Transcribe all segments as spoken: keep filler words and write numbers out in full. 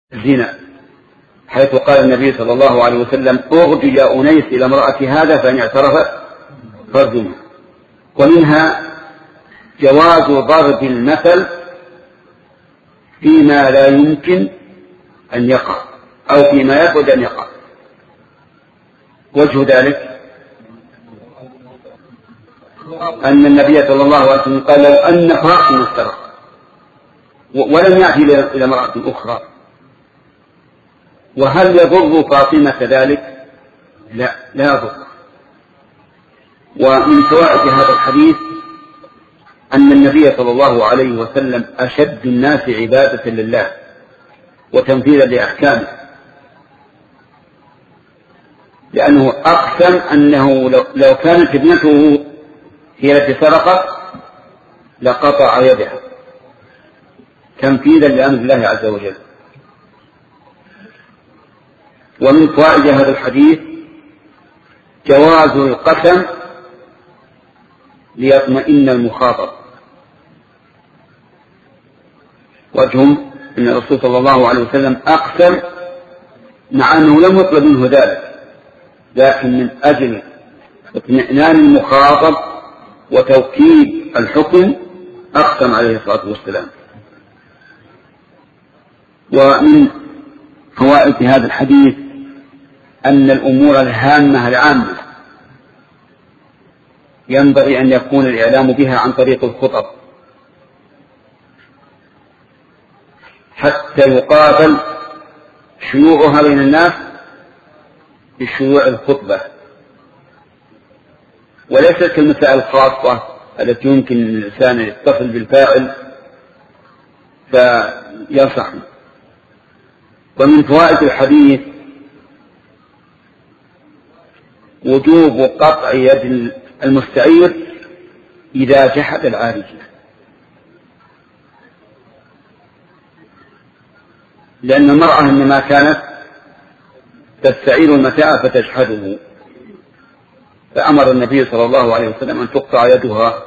الزنا، حيث قال النبي صلى الله عليه وسلم: اغد يا أنيس إلى امرأة هذا فإن اعترفت فارجمها. ومنها جواز ضرب المثل فيما لا يمكن أن يقع أو فيما يبعد أن يقع. وجه ذلك أن النبي صلى الله عليه وسلم قال: لو أن فاطمة سرق، ولم يأتي إلى امرأة أخرى، وهل يضر فاطمة ذلك؟ لا، لا يضر. ومن فوائد هذا الحديث أن النبي صلى الله عليه وسلم أشد الناس عبادة لله وتنفيذا لأحكامه، لأنه أقسم أنه لو كانت ابنته هي التي سرقت لقطع يدها تنفيذا لأمر الله عز وجل. ومن فوائد هذا الحديث جواز القسم ليطمئن المخاطب. وجهم أن الرسول صلى الله عليه وسلم أقسم مع أنه لم يطلب منه ذلك، لكن من أجل اطمئنان المخاطب وتوكيد الحكم أقسم عليه الصلاة والسلام. ومن فوائد هذا الحديث أن الأمور الهامة العامة ينبغي أن يكون الإعلام بها عن طريق الخطب حتى يقابل شيوعها بين الناس بشيوع الخطبة، وليست كالمسائل الخاصة التي يمكن الإنسان يتصل بالفاعل فينصح. ومن فوائد الحديث وجوب قطع يد المستعير إذا جحد العارية، لأن المرأة إنما كانت تستعير المتاع فتجحده، فأمر النبي صلى الله عليه وسلم أن تقطع يدها.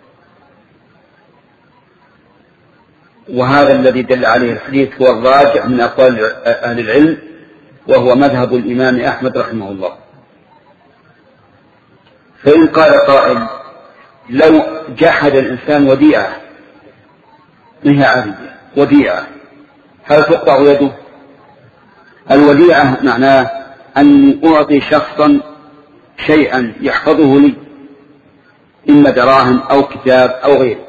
وهذا الذي دل عليه الحديث هو الراجح من أقوال أهل العلم، وهو مذهب الإمام أحمد رحمه الله. فإن قال قائل: لو جحد الإنسان وديعة، ما هي عارية وديعة، هل تقطع يده؟ الوديعة معناه أن أعطي شخصا شيئا يحفظه لي، إما دراهم أو كتاب أو غيره،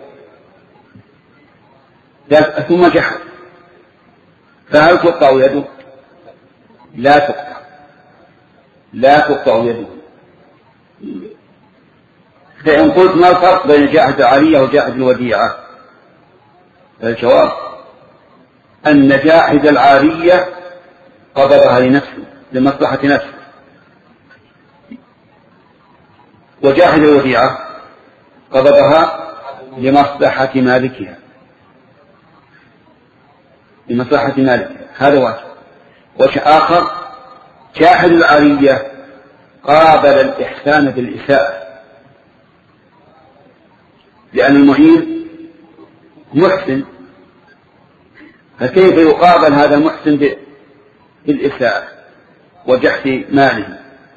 ثم جحد، فهل تقطع يده؟ لا تقطع، لا تقطع يده. فإن قلت: ما الفرق بين جاحد العارية وجاحد الوديعة؟ الجواب أن جاحد العارية قبضها لنفسه لمصلحة نفسه، وجاحد الوديعة قبضها لمصلحة مالكها لمصلحة مالكها هذا واجب. وجه آخر: جاحد العارية قابل الإحسان بالإساءة، لأن المعين محسن، فكيف يقابل هذا المحسن بالإساءة وجحد ماله؟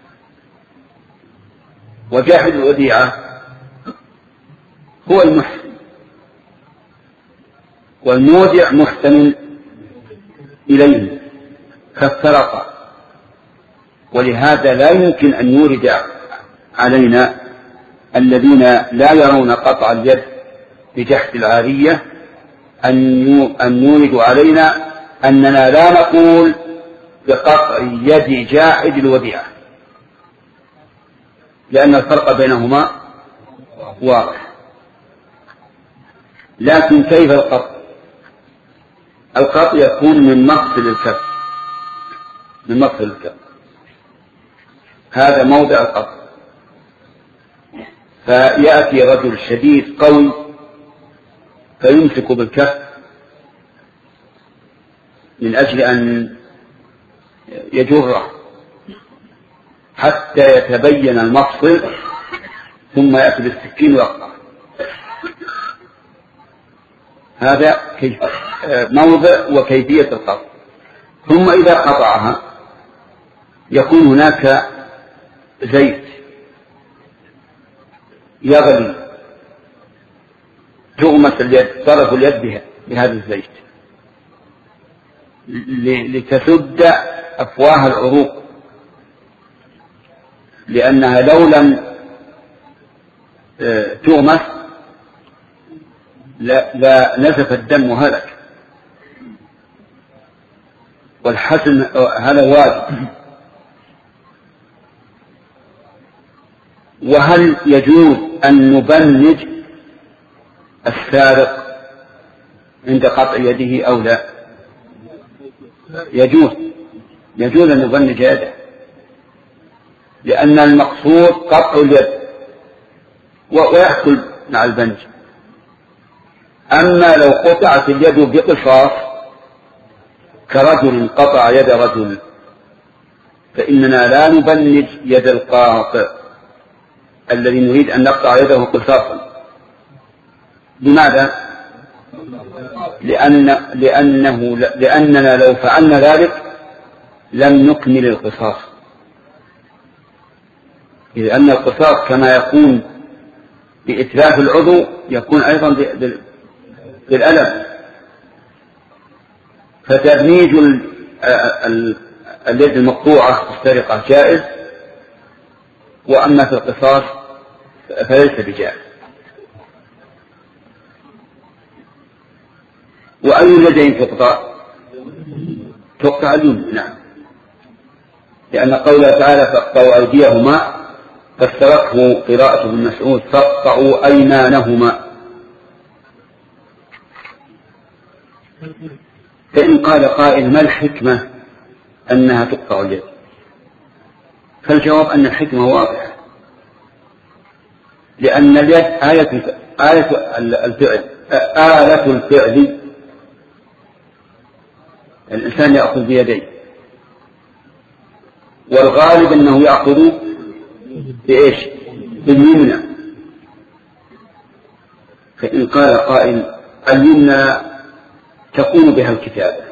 وجاحد الوديعة هو المحسن، والمودع محسن إليه كالسرقة، ولهذا لا يمكن أن يورد علينا الذين لا يرون قطع اليد بجحد العارية أن يوردوا علينا أننا لا نقول بقطع يد جاحد الوديعة، لأن الفرق بينهما واضح. لكن كيف القطع؟ القطع يكون من مفصل الكف، من مفصل الكف، هذا موضع القطع. فيأتي رجل شديد قوي فيمسك بالكف من أجل أن يجره حتى يتبين المفصل، ثم يأتي بالسكين ويقطع. هذا موضع وكيفية القطع. ثم إذا قطعها يكون هناك زيت يغلي، تغمس اليد، طرف اليد بها بهذا الزيت لتسد أفواه العروق، لأنها لو لم تغمس لا, لا نزف الدم وهلك، والحسن هذا واجب. وهل يجوز أن نبنج السارق عند قطع يده أو لا؟ يجوز يجوز أن نبنج يده، لأن المقصود قطع اليد ويحصل مع البنج. أما لو قطعت اليد بقصاص كرجل قطع يد رجل فإننا لا نبنج يد القاطع الذي نريد أن نقطع يده قصاصا. لماذا؟ لأن لأنه لأننا لو فعلنا ذلك لم نكمل القصاص، لأن القصاص كما يكون بإتلاف العضو يكون أيضا بالألم، فتبنيج اليد المقطوعة في السرقة جائز، وأما في القصاص فليس بجائز. وأي اليدين تقطع؟ تقطع اليمنى، نعم، لأن قوله تعالى فاقطعوا أيديهما فاستركه قراءة ابن مسعود فاقطعوا أيمانهما. فإن قال قائل ما الحكمة أنها تقطع اليد؟ فالجواب أن الحكمة واضحة، لأن اليد آية آية الفعل آلة الفعل، الإنسان يأخذ بيديه، والغالب أنه يأخذ بإيش؟ باليمنى. فإن قال قائل اليمنى تكون بها الكتابة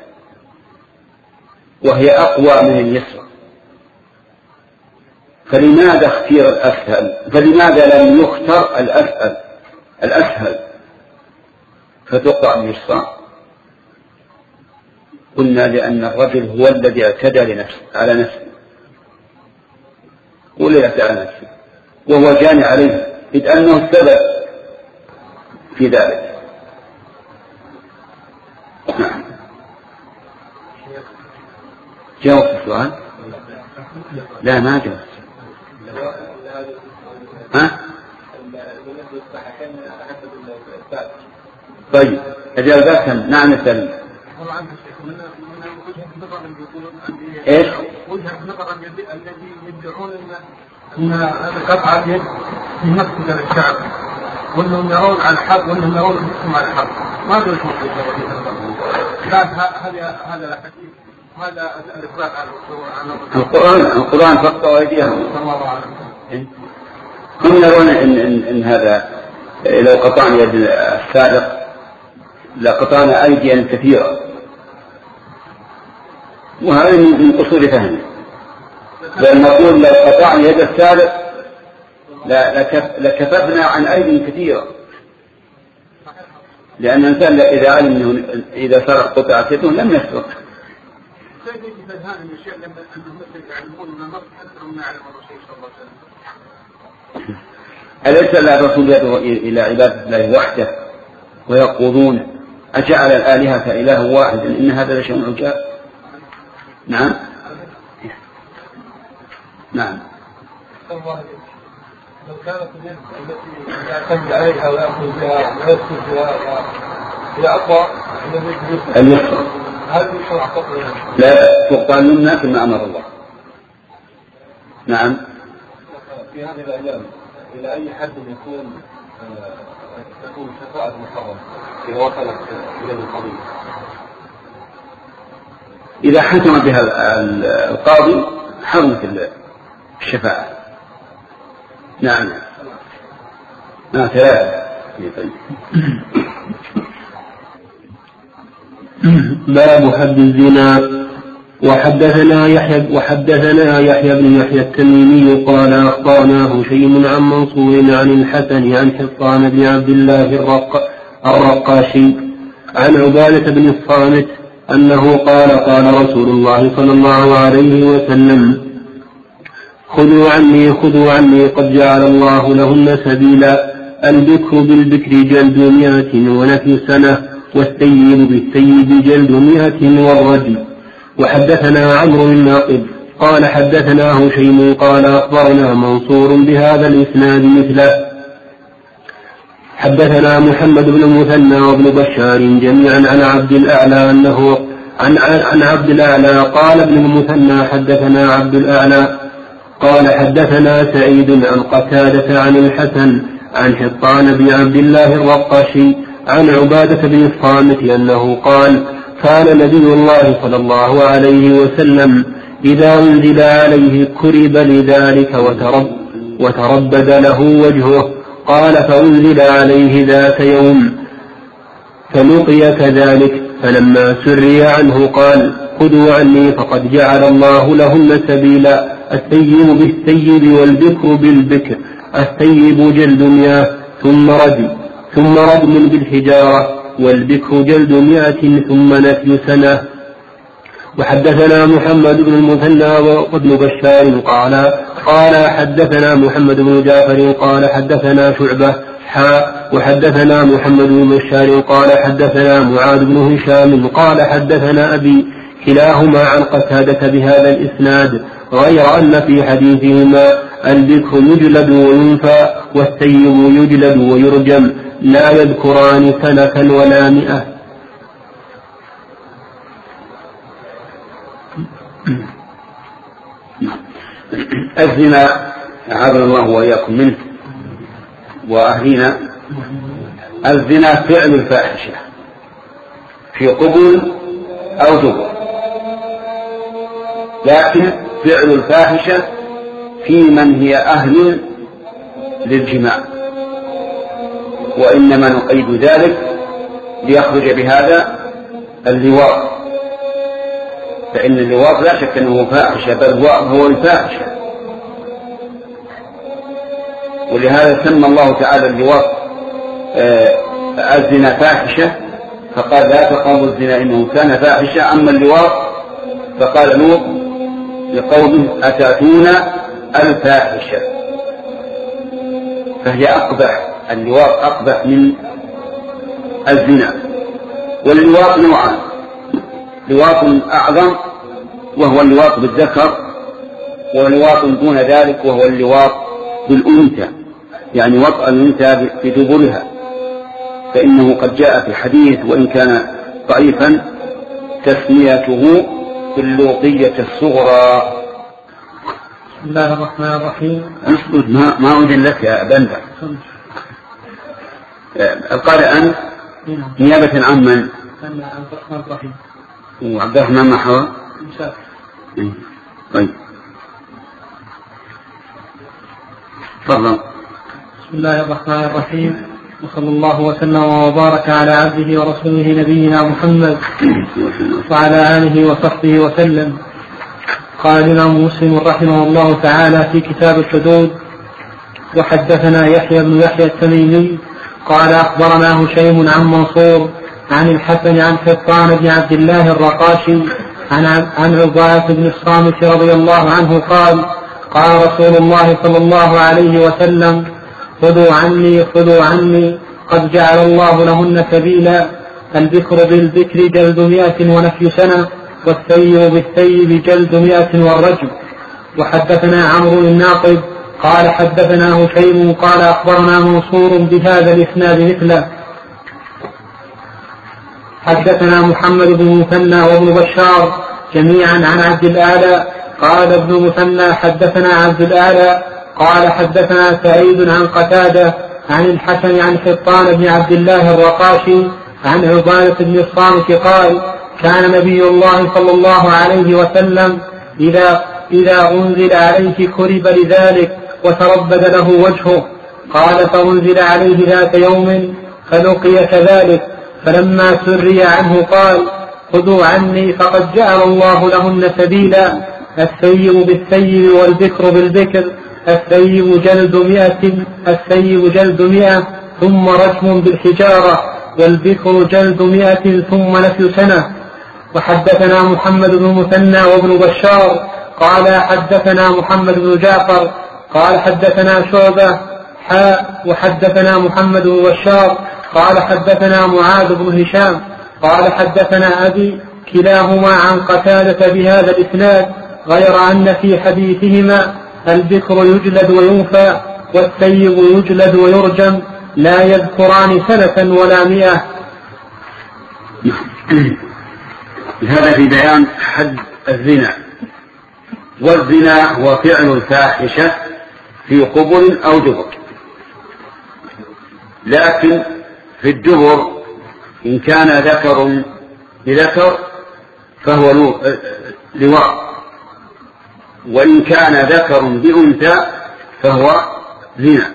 وهي أقوى من اليسرى، فلماذا اختير الأسهل؟ فلماذا لم يختر الأسهل الأسهل فتقع اليسرى؟ قلنا لأن الرجل هو الذي اعتدى لنفسه على نفسه، هو الذي اعتدى على نفسه وهو جاني عليه، إذ أنه السبب في ذلك. نعم. جاوب السؤال؟ لا ما جاوب. ها؟ طيب أجابة كم؟ نعم السلام. ايش؟ وجهة نظر الذي يدعون ان قطع اليد في نفس الشعب، وانهم يرون على الحق وانهم يرون الحكم على الحق، ما ادري ايش مقصود هذا هذا الحديث، هذا الاقرار على القرآن. القرآن فقط ايديهم. هم يرون ان ان, إن هذا لو قطعنا يد السارق لقطعنا ايديا كثيرة، وهذا من قصور فهمه. لأن نقول لو قطعنا يد السارق لكففنا عن أيدي كثيرة، لأن الإنسان إذا علم أنه إذا سرق قطعة يده لم يسرق. أليس الرسول يدعو إلى عبادة الله وحده ويقولون أجعل الآلهة إله واحد إن هذا لشيء عجاب؟ نعم نعم. لو كانت اليد التي يعتمد عليها ويأخذ بها ويسكت بها هي أقوى من اليسرى، هل يشرع قطعها؟ لا تقطع اليمنى كما أمر الله. نعم. في هذه الأيام إلى أي حد يكون تكون شفاعة محرمة إذا وصلت إلى القضية؟ إذا حكم بها القاضي حرمت الشفاعة. نعم. نعم ثلاثة. باب حد الزنا. وحدثنا يحيى وحدثنا يحيى بن يحيى التميمي قال أخبرنا هشيم عن منصور عن الحسن عن حطان بن عبد الله الرق الرقاشي عن عبادة بن الصامت أنه قال قال رسول الله صلى الله عليه وسلم خذوا عني خذوا عني قد جعل الله لهن سبيلا البكر بالبكر جلد مئة ونفي سنة والسيب بالسيب جلد مئة والرجم. وحدثنا عمرو الناقد قال حدثنا هشيم قال أخبرنا منصور بهذا الإسناد مثله. حدثنا محمد بن المثنى وابن بشار جميعا عن عبد الأعلى أنه عن, عن عبد الأعلى قال ابن المثنى حدثنا عبد الأعلى قال حدثنا سعيد عن قتادة عن الحسن عن حطان بن عبد الله الرقاشي عن عبادة بن الصامت أنه قال كان نبي الله صلى الله عليه وسلم إذا أنزل عليه كرب لذلك وترب وتربد له وجهه. قال فأنزل عليه ذات يوم فلقي كذلك فلما سري عنه قال خذوا عني فقد جعل الله لهن سبيلا السيب بالسيب والبكر بالبكر السيب جلد مئة ثم رجم ثم رجم بالحجارة والبكر جلد مئة ثم نفي سنة. وحدثنا محمد بن المثنى وابن بشار قال قال حدثنا محمد بن جعفر قال حدثنا شعبة حاء وحدثنا محمد بن بشار قال حدثنا معاذ بن هشام قال حدثنا أبي كلاهما عن قتادة بهذا الإسناد غير أن في حديثهما البكر يجلد وينفى والسيب يجلد ويرجم لا يذكران سنة ولا مئة. الزنا أعاذنا الله وإياكم منه وأهلنا. الزنا فعل الفاحشة في قبل أو دبر، لكن فعل الفاحشة في من هي أهل للجماع، وإنما نقيد ذلك ليخرج بهذا اللواط، فإن اللواط لا شك أنه فاحشة بل هو الفاحشة، ولهذا سمى الله تعالى اللواط الزنا فاحشة فقال لا تقربوا الزنا إنه كان فاحشة. أما اللواط فقال لوط لقومه أتأتون الفاحشة، فهي أقبح، اللواط أقبح من الزنا. واللواط نوعان، لواط أعظم وهو اللواط بالذكر، ولواط دون ذلك وهو اللواط بالأنثى، يعني وطأ الأنثى بدبرها، فإنه قد جاء في حديث وإن كان ضعيفا تسميته باللوطية الصغرى. بسم الله الرحمن الرحيم. اسكت ما ما أذن لك يا بندر. قال أن نيابة عن من؟ عبد الرحمن الرحيم. وعبد الرحمن محوى. طيب. تفضل. بسم الله الرحمن الرحيم، وصلى الله وسلم وبارك على عبده ورسوله نبينا محمد وعلى آله وصحبه وسلم. قال الإمام مسلم رحمه الله تعالى في كتاب الحدود: وحدثنا يحيى بن يحيى التميمي قال أخبرنا هشيم عن منصور عن الحسن عن حطان بن عبد الله الرقاشي عن عن عبادة بن الصامت رضي الله عنه قال: قال رسول الله صلى الله عليه وسلم: خذوا عني خذوا عني قد جعل الله لهن سبيلا البكر بالبكر جلد مئة ونفي سنة والسيب بالسيب جلد مئة والرجم. وحدثنا عمرو الناقد قال حدثنا هشيم قال أخبرنا منصور بهذا الإسناد مثله. حدثنا محمد بن مثنى وابن بشار جميعا عن عبد الأعلى قال ابن مثنى حدثنا عبد الأعلى قال حدثنا سعيد عن قتادة عن الحسن عن حطان بن عبد الله الرقاشي عن عبادة بن الصامت قال: كان نبي الله صلى الله عليه وسلم إذا, إذا أنزل عليه كرب لذلك وتربد له وجهه. قال: فأنزل عليه ذات يوم فلقي كذلك فلما سري عنه قال: خذوا عني فقد جعل الله لهن سبيلا. الثيب بالثيب والبكر بالبكر. الثيب جلد مئة الثيب جلد مئة ثم رجم بالحجارة، والبكر جلد مئة ثم نفي سنة. وحدثنا محمد بن مثنى وابن بشار قال حدثنا محمد بن جعفر قال حدثنا شعبة حاء وحدثنا محمد بن بشار قال حدثنا معاذ بن هشام قال حدثنا أبي كلاهما عن قتادة بهذا الإسناد، غير أن في حديثهما البكر يجلد وينفى والثيب يجلد ويرجم، لا يذكران سنة ولا مئة. هذا في بيان حد الزنا، والزنا هو فعل الفاحشة في قبل أو دبر، لكن في الدبر إن كان ذكر بذكر فهو لواء، وإن كان ذكر بأنثى فهو زنا.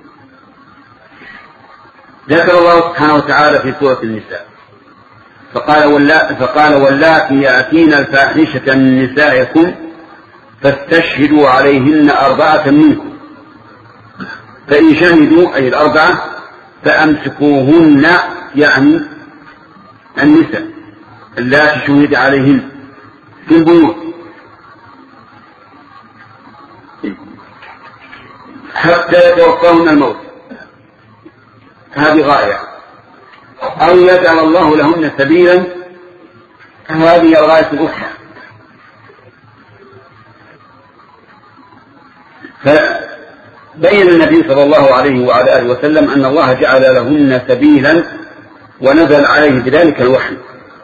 ذكر الله سبحانه وتعالى في سورة النساء فقال واللا فقال واللاتي يأتين الفاحشة من نسائكم فاستشهدوا عليهن أربعة منكم، فإن شهدوا أي الأربعة فأمسكوهن، يعني النساء اللاتي شهد عليهن في البيوت حتى يتوفاهن الموت، هذه غاية، أو يجعل الله لهن سبيلا، هذه الغاية الأخرى. فبين النبي صلى الله عليه وعلى آله وسلم أن الله جعل لهن سبيلا ونزل عليه بذلك الوحي.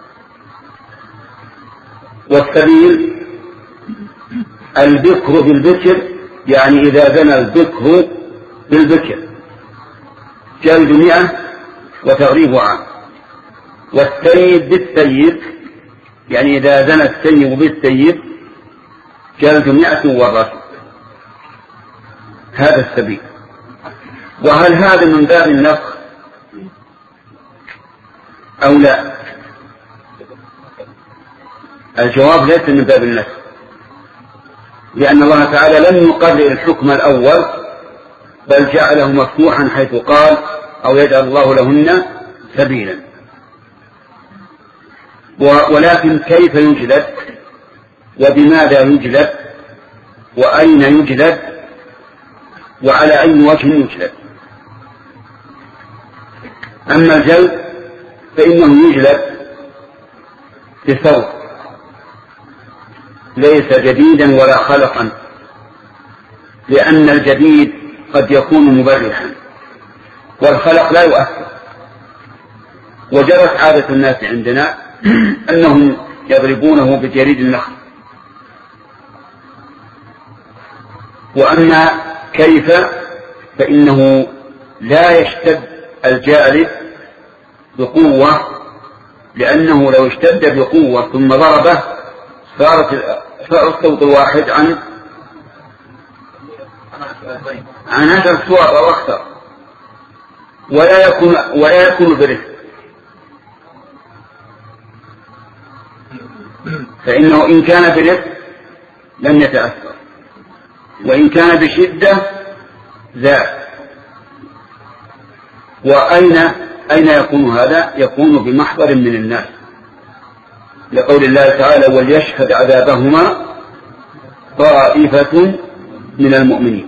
والسبيل البكر بالبكر، يعني إذا زنى البكر بالبكر جلد مئة وتغريب عام، والسيد بالسيد يعني إذا زنى السيد بالسيد جلد مئة والرجم. هذا السبيل. وهل هذا من باب النفخ أو لا؟ الجواب ليس من باب النفخ، لأن الله تعالى لم يقرر الحكم الأول بل جعله مفتوحا حيث قال أو يجعل الله لهن سبيلا. ولكن كيف يجلد وبماذا يجلد وأين يجلد وعلى أي وجه يجلد؟ أما الجلد فإنه يجلد بثوب ليس جديدا ولا خلقا، لأن الجديد قد يكون مبرحا والخلق لا يؤثر. وجرت عادة الناس عندنا أنهم يضربونه بجريد النخل. وأما كيف فإنه لا يشتد الجالد بقوة، لأنه لو اشتد بقوة ثم ضربه صارت صار الصوت الواحد عن عن عشر صور أو أكثر، ولا يكون ولا يكون برفق، فإنه إن كان برفق لم يتأثر، وإن كان بشدة زاد. وأين أين يكون هذا؟ يكون بمحضر من الناس، لقول الله تعالى وليشهد عذابهما طائفة من المؤمنين.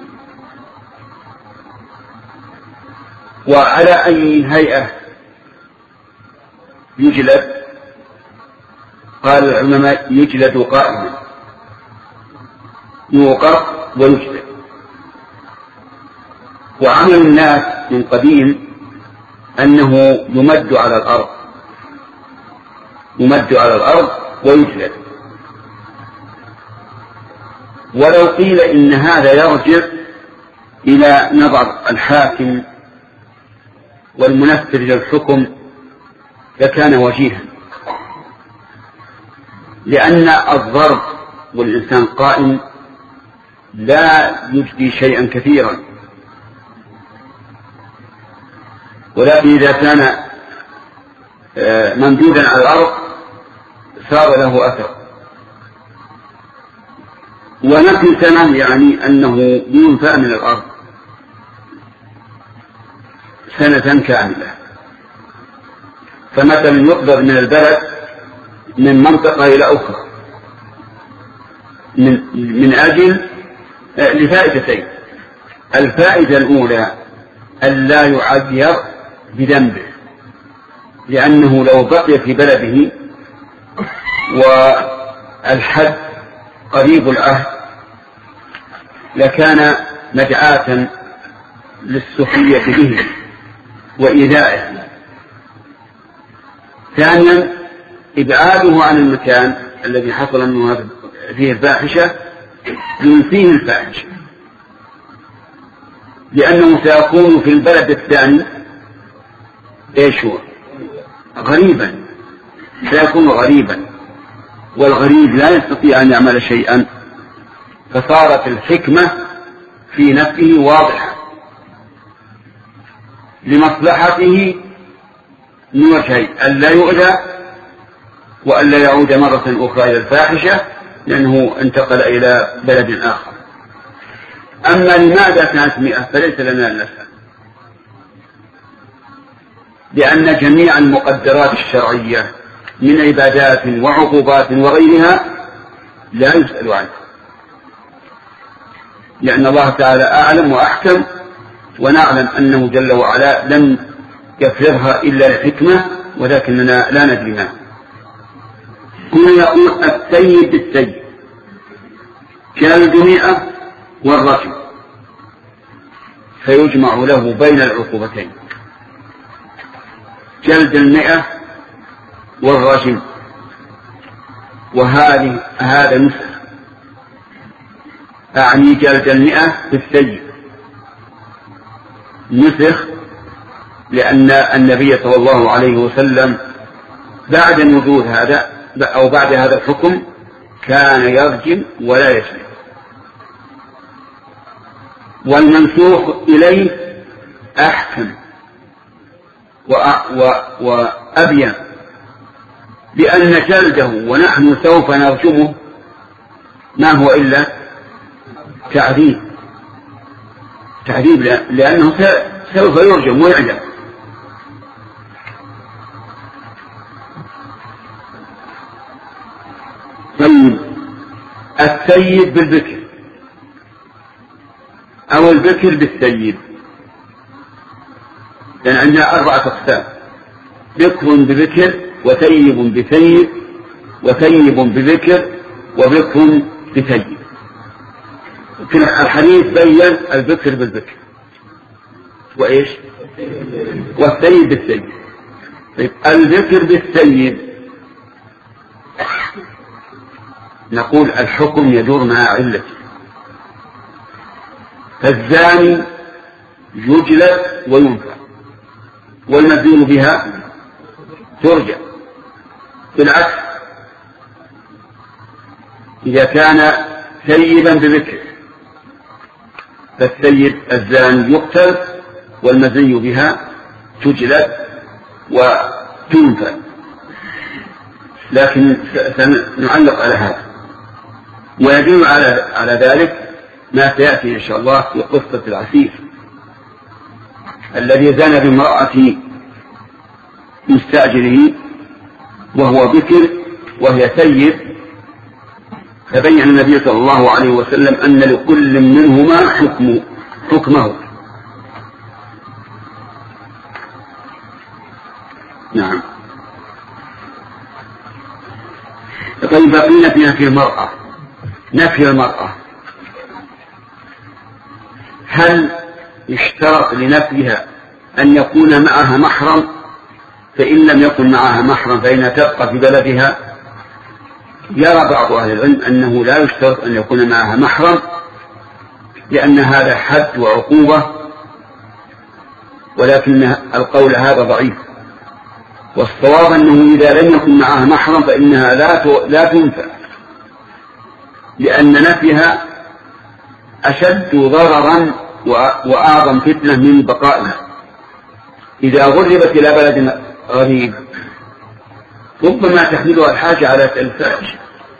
وعلى أي هيئة يجلد؟ قال العلماء يجلد قائما، يوقف ويجلد. وعمل الناس من قديم أنه يمد على الأرض يمد على الأرض ويجلد. ولو قيل إن هذا يرجع إلى نظر الحاكم والمنفذ للحكم لكان وجيها، لأن الضرب والإنسان قائم لا يجدي شيئا كثيرا، ولكن إذا كان ممدودا على الأرض صار له أثر. ونفي سنة يعني أنه ينفى من الأرض سنة كاملة. فمثلا يقدر من البلد من منطقة إلى أخرى من, من أجل لفائدتين. الفائدة الأولى ألا يعذر بذنبه، لأنه لو بقي في بلده والحد قريب العهد لكان مدعاة للسخرية به وإيذائه. ثانيا إبعاده عن المكان الذي حصل منه فيه الفاحشة ينفيه الفاحشة، لأنه سيكون في البلد الثاني إيش هو؟ غريبا، سيكون غريبا، والغريب لا يستطيع أن يعمل شيئا. فصارت الحكمة في نفسه واضحة لمصلحته من وجهين: ألا يؤذى وألا يعود مرة أخرى إلى الفاحشة لأنه انتقل إلى بلد آخر. أما لماذا كانت مئة فليس لنا أن نسأل، لأن جميع المقدرات الشرعية من عبادات وعقوبات وغيرها لا يسأل عنها، لأن الله تعالى أعلم وأحكم، ونعلم أنه جل وعلا لم يفرضها إلا لحكمة، ولكننا لا ندري ما. كنا يقول السيد بالسيد جلد مئة والرجم، فيجمع له بين العقوبتين، جلد المئة والرجم. وهذه هذا نسخ، أعني جلد المئة بالسيد نسخ، لأن النبي صلى الله عليه وسلم بعد نزول هذا أو بعد هذا الحكم كان يرجم ولا يجلد. والمنسوخ إليه أحكم وأبين، لأن جلده ونحن سوف نرجمه ما هو إلا تعذيب تعذيب لأنه سوف يرجم ويعدم. طيب السيد بالبكر أو البكر بالسيد، لأن يعني عندنا أربعة أقسام: بكر ببكر، وثيب بثيب، وثيب ببكر، وبكر بثيب. الحديث بين البكر بالبكر وإيش والثيب بالثيب. طيب البكر بالثيب نقول الحكم يدور مع علته، فالزاني يجلد وينفى، والمزين بها ترجع. بالعكس إذا كان ثيبا ببكر فالثيب الزاني يقتل والمزي بها تجلد وتنفى. لكن سنعلق على هذا، ويدل على على ذلك ما سيأتي إن شاء الله في قصة العسير الذي زنى بامرأة مستأجره وهو بكر وهي ثيب، فبين النبي صلى الله عليه وسلم أن لكل منهما حكم حكمه. نعم. طيب بقينا في نفي المرأة. نفي المرأة هل يشترط لنفيها أن يكون معها محرم؟ فإن لم يكن معها محرم فإنها تبقى في بلدها. يرى بعض أهل العلم أنه لا يشترط أن يكون معها محرم، لأن هذا حد وعقوبة، ولكن القول هذا ضعيف، والصواب أنه إذا لم يكن معها محرم فإنها لا تنفع، لأن نفيها أشد ضررا وأعظم فتنة من بقائها. إذا غربت إلى بلد غريب ربما تحملها الحاجة على الفاحشة،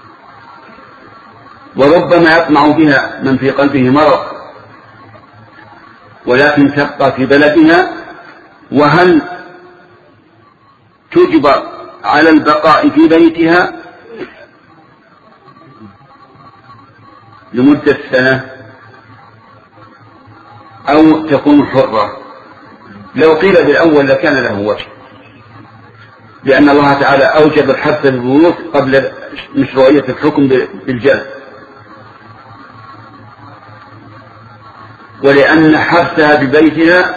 وربما يطمع بها من في قلبه مرض، ولكن تبقى في بلدها. وهل تجبر على البقاء في بيتها لمدة سنة أو تكون حرة؟ لو قيل بالأول لكان له وجه، لأن الله تعالى أوجب الحبس في البيوت قبل مشروعية الحكم بالجلد، ولأن حبسها ببيتها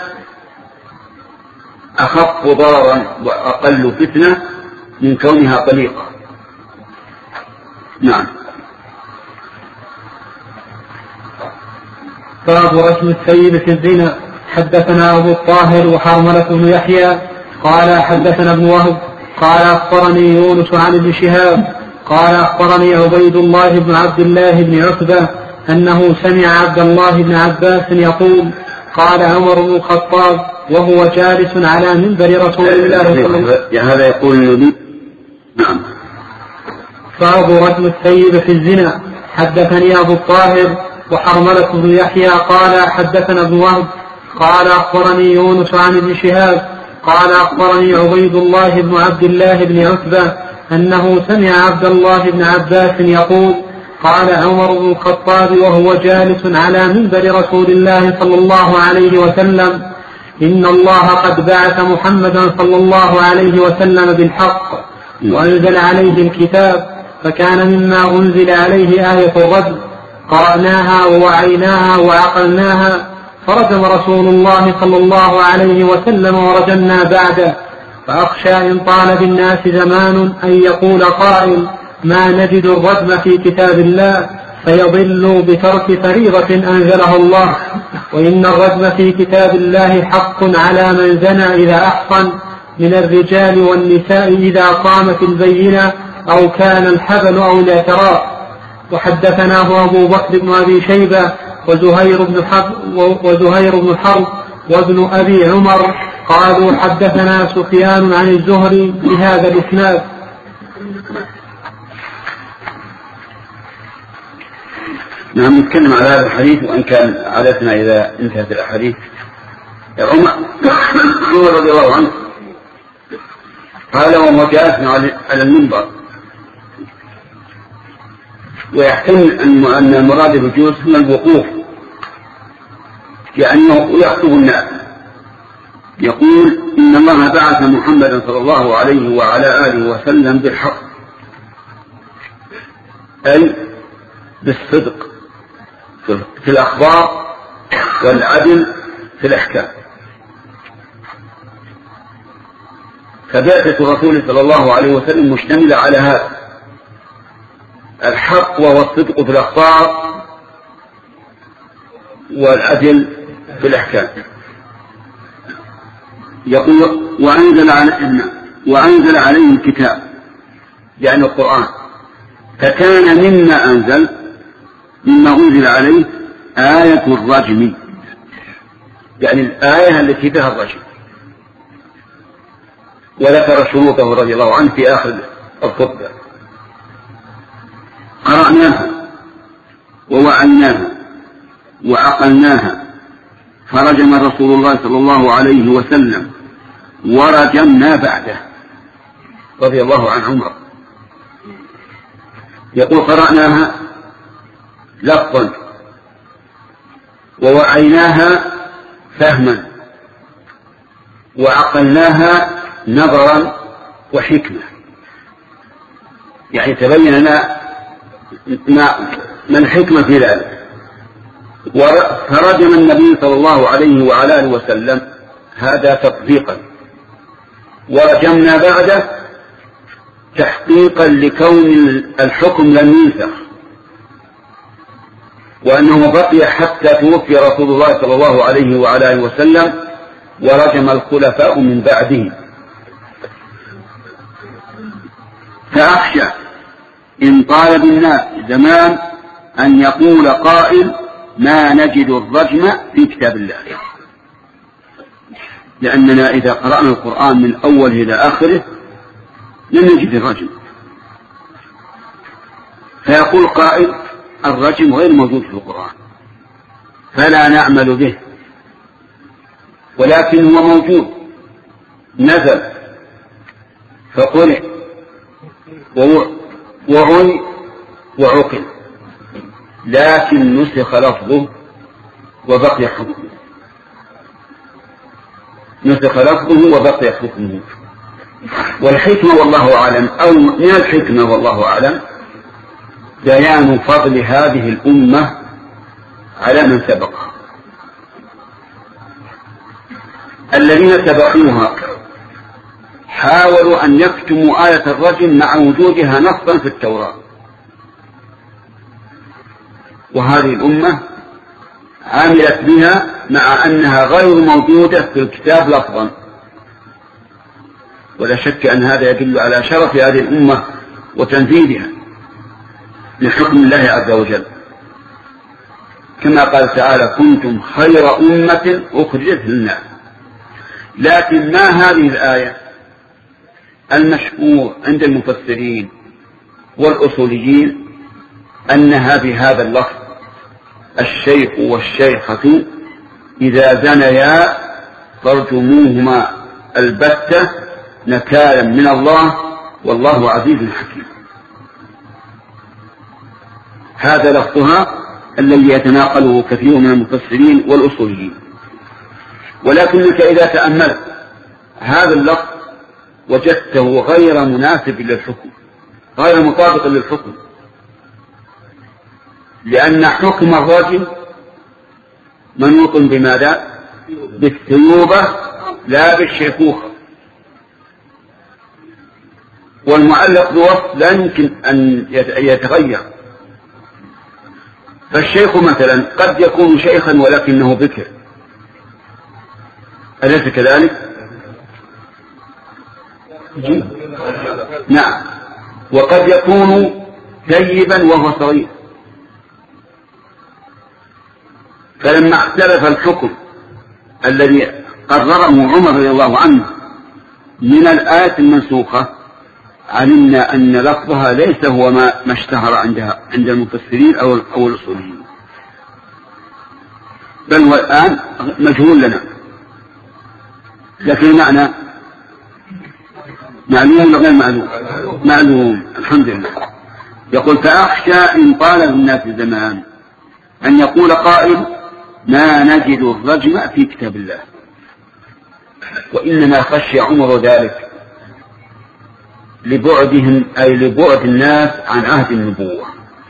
أخف ضررا وأقل فتنة من كونها طليقة. نعم. باب رجم الثيب في الزنا. حدثنا أبو الطاهر وحرملة بن يحيى قال حدثنا ابن وهب قال أخبرني يونس عن ابن شهاب قال أخبرني عبيد الله بن عبد الله بن عتبة أنه سمع عبد الله بن عباس يقول قال عمر بن الخطاب وهو جالس على منبر رسول الله صلى الله عليه وسلم. هذا يقول النبي. نعم. باب رجم الثيب في الزنا. حدثني أبو الطاهر وحرملة بن يحيى قال حدثنا ابن وهب قال أخبرني يونس عن ابن شهاب قال أخبرني عبيد الله بن عبد الله بن عتبة أنه سمع عبد الله بن عباس يقول قال عمر بن الخطاب وهو جالس على منبر رسول الله صلى الله عليه وسلم إن الله قد بعث محمدا صلى الله عليه وسلم بالحق وأنزل عليه الكتاب، فكان مما أنزل عليه آية الرجم قرأناها ووعيناها وعقلناها، فرجم رسول الله صلى الله عليه وسلم ورجمنا بعده. فأخشى إن طال بالناس زمان أن يقول قائل ما نجد الرجم في كتاب الله فيضل بترك فريضة أنزلها الله، وإن الرجم في كتاب الله حق على من زنى إذا أحصن من الرجال والنساء إذا قامت البينة أو كان الحبل أو الاعتراف. وحدثناه أبو بكر بن أبي شيبة وزهير بن حرب, وزهير بن حرب وابن أبي عمر قالوا حدثنا سفيان عن الزهري بهذا الإسناد. نعم. نتكلم على هذا الحديث، وإن كان عادتنا إذا انتهت الأحاديث. عمر رضي الله عنه قال وهو جالس على المنبر، ويحتمل أن المراد بالجلوس من الوقوف، لأنه يخطب الناس يقول إن الله بعث محمدا صلى الله عليه وعلى آله وسلم بالحق، أي بالصدق في الأخبار والعدل في الأحكام. فبعثة الرسول صلى الله عليه وسلم مشتملة على هذا الحق، وهو الصدق في الأخبار والعدل في الأحكام. يقول وأنزل عليه وأنزل عليه الكتاب، يعني القرآن، فكان مما أنزل مما أنزل عليه آية الرجم، يعني الآية التي فيها الرجم، وذكر شروطه رضي الله عنه في آخر الخطبة. قرأناها ووعيناها وعقلناها، فرجم رسول الله صلى الله عليه وسلم ورجمنا بعده، رضي الله عن عمر. يقول قرأناها لفظا ووعيناها فهما وعقلناها نظرا وحكمة، يعني تبين لنا ما الحكمة في ذلك. فرجم النبي صلى الله عليه وعلى آله وسلم هذا تطبيقا، ورجمنا بعده تحقيقا لكون الحكم لم ينسخ، وأنه بقي حتى توفي رسول الله صلى الله عليه وعلى آله وسلم، ورجم الخلفاء من بعده. فأخشى إن طال بالناس زمان أن يقول قائل ما نجد الرجم في كتاب الله، لأننا إذا قرأنا القرآن من أوله إلى آخره لم نجد الرجم. فيقول قائل الرجم غير موجود في القرآن فلا نعمل به، ولكن هو موجود، نزل فقرئ وعي وعقل، لكن نسخ لفظه وبقي حكمه، نسخ لفظه وبقي حكمه. والحكمة والله أعلم، أو من الحكمة والله أعلم، بيان فضل هذه الأمة على من سبقها. الذين سبقوها حاولوا أن يكتموا آية الرجم مع وجودها نصا في التوراة، وهذه الأمة عملت بها مع أنها غير موجودة في الكتاب لفظا. ولا شك أن هذا يدل على شرف هذه الأمة وتنفيذها لحكم الله عز وجل، كما قال تعالى كنتم خير أمة أخرجت للناس. لكن ما هذه الآية؟ المشهور عند المفسرين والأصوليين أنها بهذا اللفظ: الشيخ والشيخة إذا زنيا فارجموهما البتة نكالا من الله والله عزيز حكيم. هذا لفظها الذي يتناقله كثير من المفسرين والأصوليين. ولكنك إذا تأملت هذا اللفظ وجدته غير مناسب للحكم، غير مطابق للحكم، لأن حكم الرجل منوط بماذا؟ بالثيوبة لا بالشيخوخة. والمعلق بوصف لا يمكن أن يتغير. فالشيخ مثلا قد يكون شيخا ولكنه بكر، أليس كذلك؟ نعم. وقد يكون ثيبا وهو صغير. فلما اختلف الحكم الذي قرره عمر رضي الله عنه من الآية المنسوخة علمنا أن لفظها ليس هو ما اشتهر عندها عند المفسرين أو أو الأصوليين، بل هو الآن مجهول لنا. لكن معنى معلوم ولا غير معلوم؟ معلوم الحمد لله. يقول فأخشى إن طال الناس زمان أن يقول قائل ما نجد الرجم في كتاب الله، وإنما خشي عمر ذلك لبعدهم أي لبعد الناس عن عهد النبوة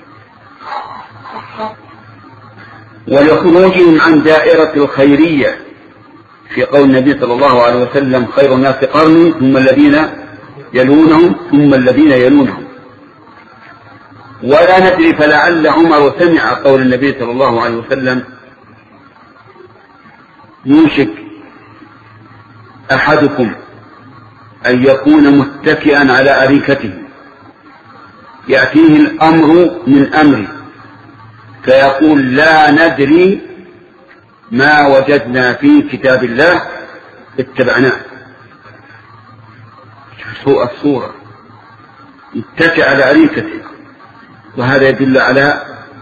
ولخروجهم عن دائرة الخيرية في قول النبي صلى الله عليه وسلم خير الناس قرني ثم الذين يلونهم ثم الذين يلونهم. ولا ندري فلعل عمر سمع قول النبي صلى الله عليه وسلم يوشك أحدكم أن يكون متكئا على أريكته يأتيه الأمر من أمري فيقول لا ندري ما وجدنا في كتاب الله اتبعناه. سوء الصورة يتكئ على أريكته، وهذا يدل على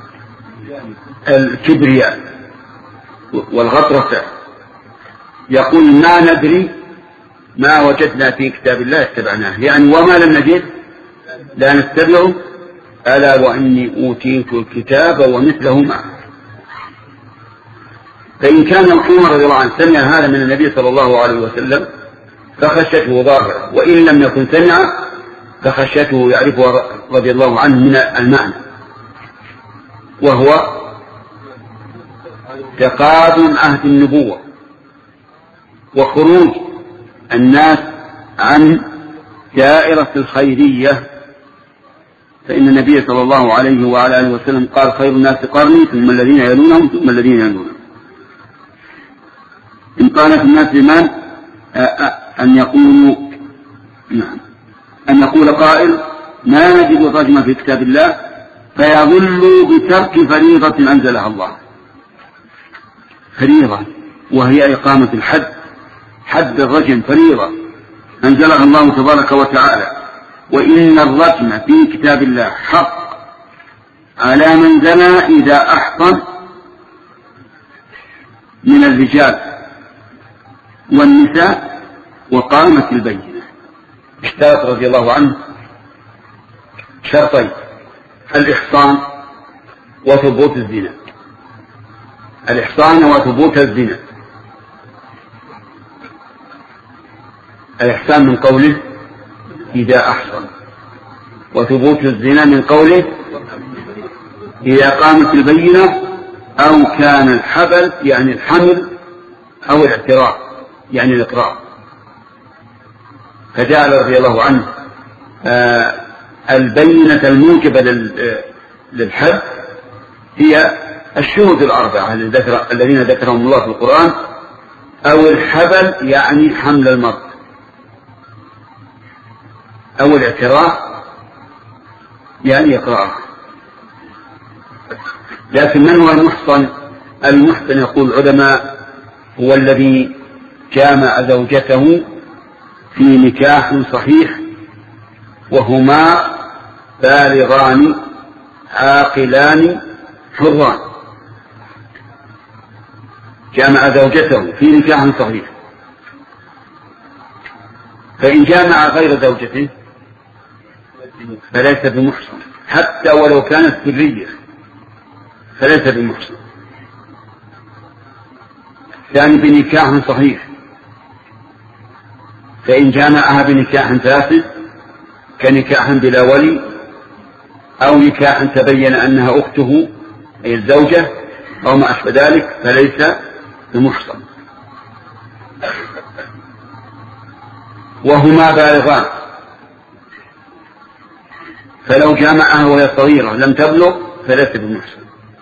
الكبرياء والغطرسة. يقول ما ندري ما وجدنا في كتاب الله اتبعناه، يعني وما لم نجد لا نتبعه، ألا وإني أوتيت الكتاب ومثله معه. فإن كان عمر رضي الله عنه سمع هذا من النبي صلى الله عليه وسلم فخشيته ظاهرة، وإن لم يكن سمع فخشيته يعرفه رضي الله عنه من المعنى، وهو تقادم عهد النبوة وخروج الناس عن دائرة الخيرية. فإن النبي صلى الله عليه وعلى آله وسلم قال خير الناس قرني ثم الذين يلونهم ثم الذين يلونهم. إن قال في الناس من أن يقولوا نعم أن يقول قائل ما نجد الرجم في كتاب الله فيظل بترك فريضة أنزلها الله. فريضة وهي إقامة الحد، حد الرجم فريضة أنزلها الله تبارك وتعالى، وإن الرجم في كتاب الله حق على من زنى إذا أحصن من الرجال والنساء وقامت البينة. اشترط رضي الله عنه شرطين: الإحصان وثبوت الزنا. الإحصان وثبوت الزنا. الإحصان من قوله إذا أحصن، وثبوت الزنا من قوله إذا قامت البينة أو كان الحبل يعني الحمل أو الاعتراف يعني الإقرار. فجعل رضي الله عنه آه البينة الموجبة للحد هي الشهود الأربعة الذين ذكرهم الله في القرآن، أو الحبل يعني حمل المرض، أو الاعتراف يعني إقرار. لكن من هو المحصن؟ المحصن يقول العلماء هو الذي جامع زوجته في نكاح صحيح وهما بالغان عاقلان حران. جامع زوجته في نكاح صحيح، فإن جامع غير زوجته فليس بمحصن، حتى ولو كانت سرية فليس بمحصن. ثاني بنكاح صحيح، فإن جامعها بنكاح فاسد كنكاح بلا ولي أو نكاح تبين أنها أخته أي الزوجة أو ما أشبه ذلك فليس بمحصن. وهما بالغان، فلو جامعها وهي صغيرة لم تبلغ فليس بمحصن،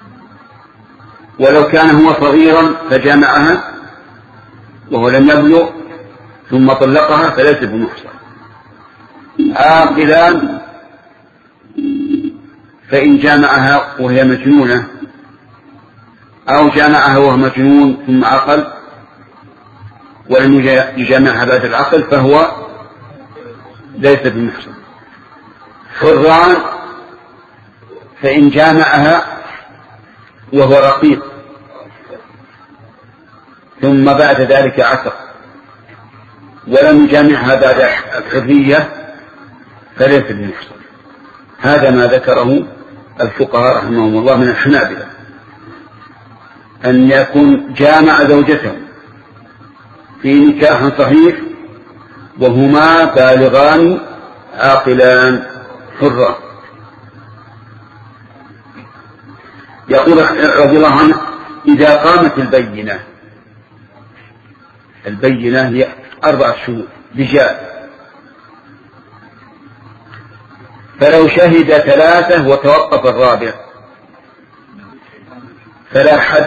ولو كان هو صغيرا فجامعها وهو لم يبلغ ثم طلقها فليس بمحصن. عاقلان، فإن جامعها وهي مجنونة أو جامعها وهو مجنون ثم عقل ولم يجامعها بعد العقل فهو ليس بمحصن. حران، فإن جامعها وهو رقيق ثم بعد ذلك عتق ولم يجامعها بعد الحرية فليس بمحصن. هذا ما ذكره الفقهاء رحمهم الله من الحنابلة، أن يكون جامع زوجته في نكاح صحيح وهما بالغان عاقلان حران. يقول رضي الله عنه إذا قامت البينة، البينة هي أربعة شهود رجال، فلو شهد ثلاثة وتوقف الرابع فلا حد،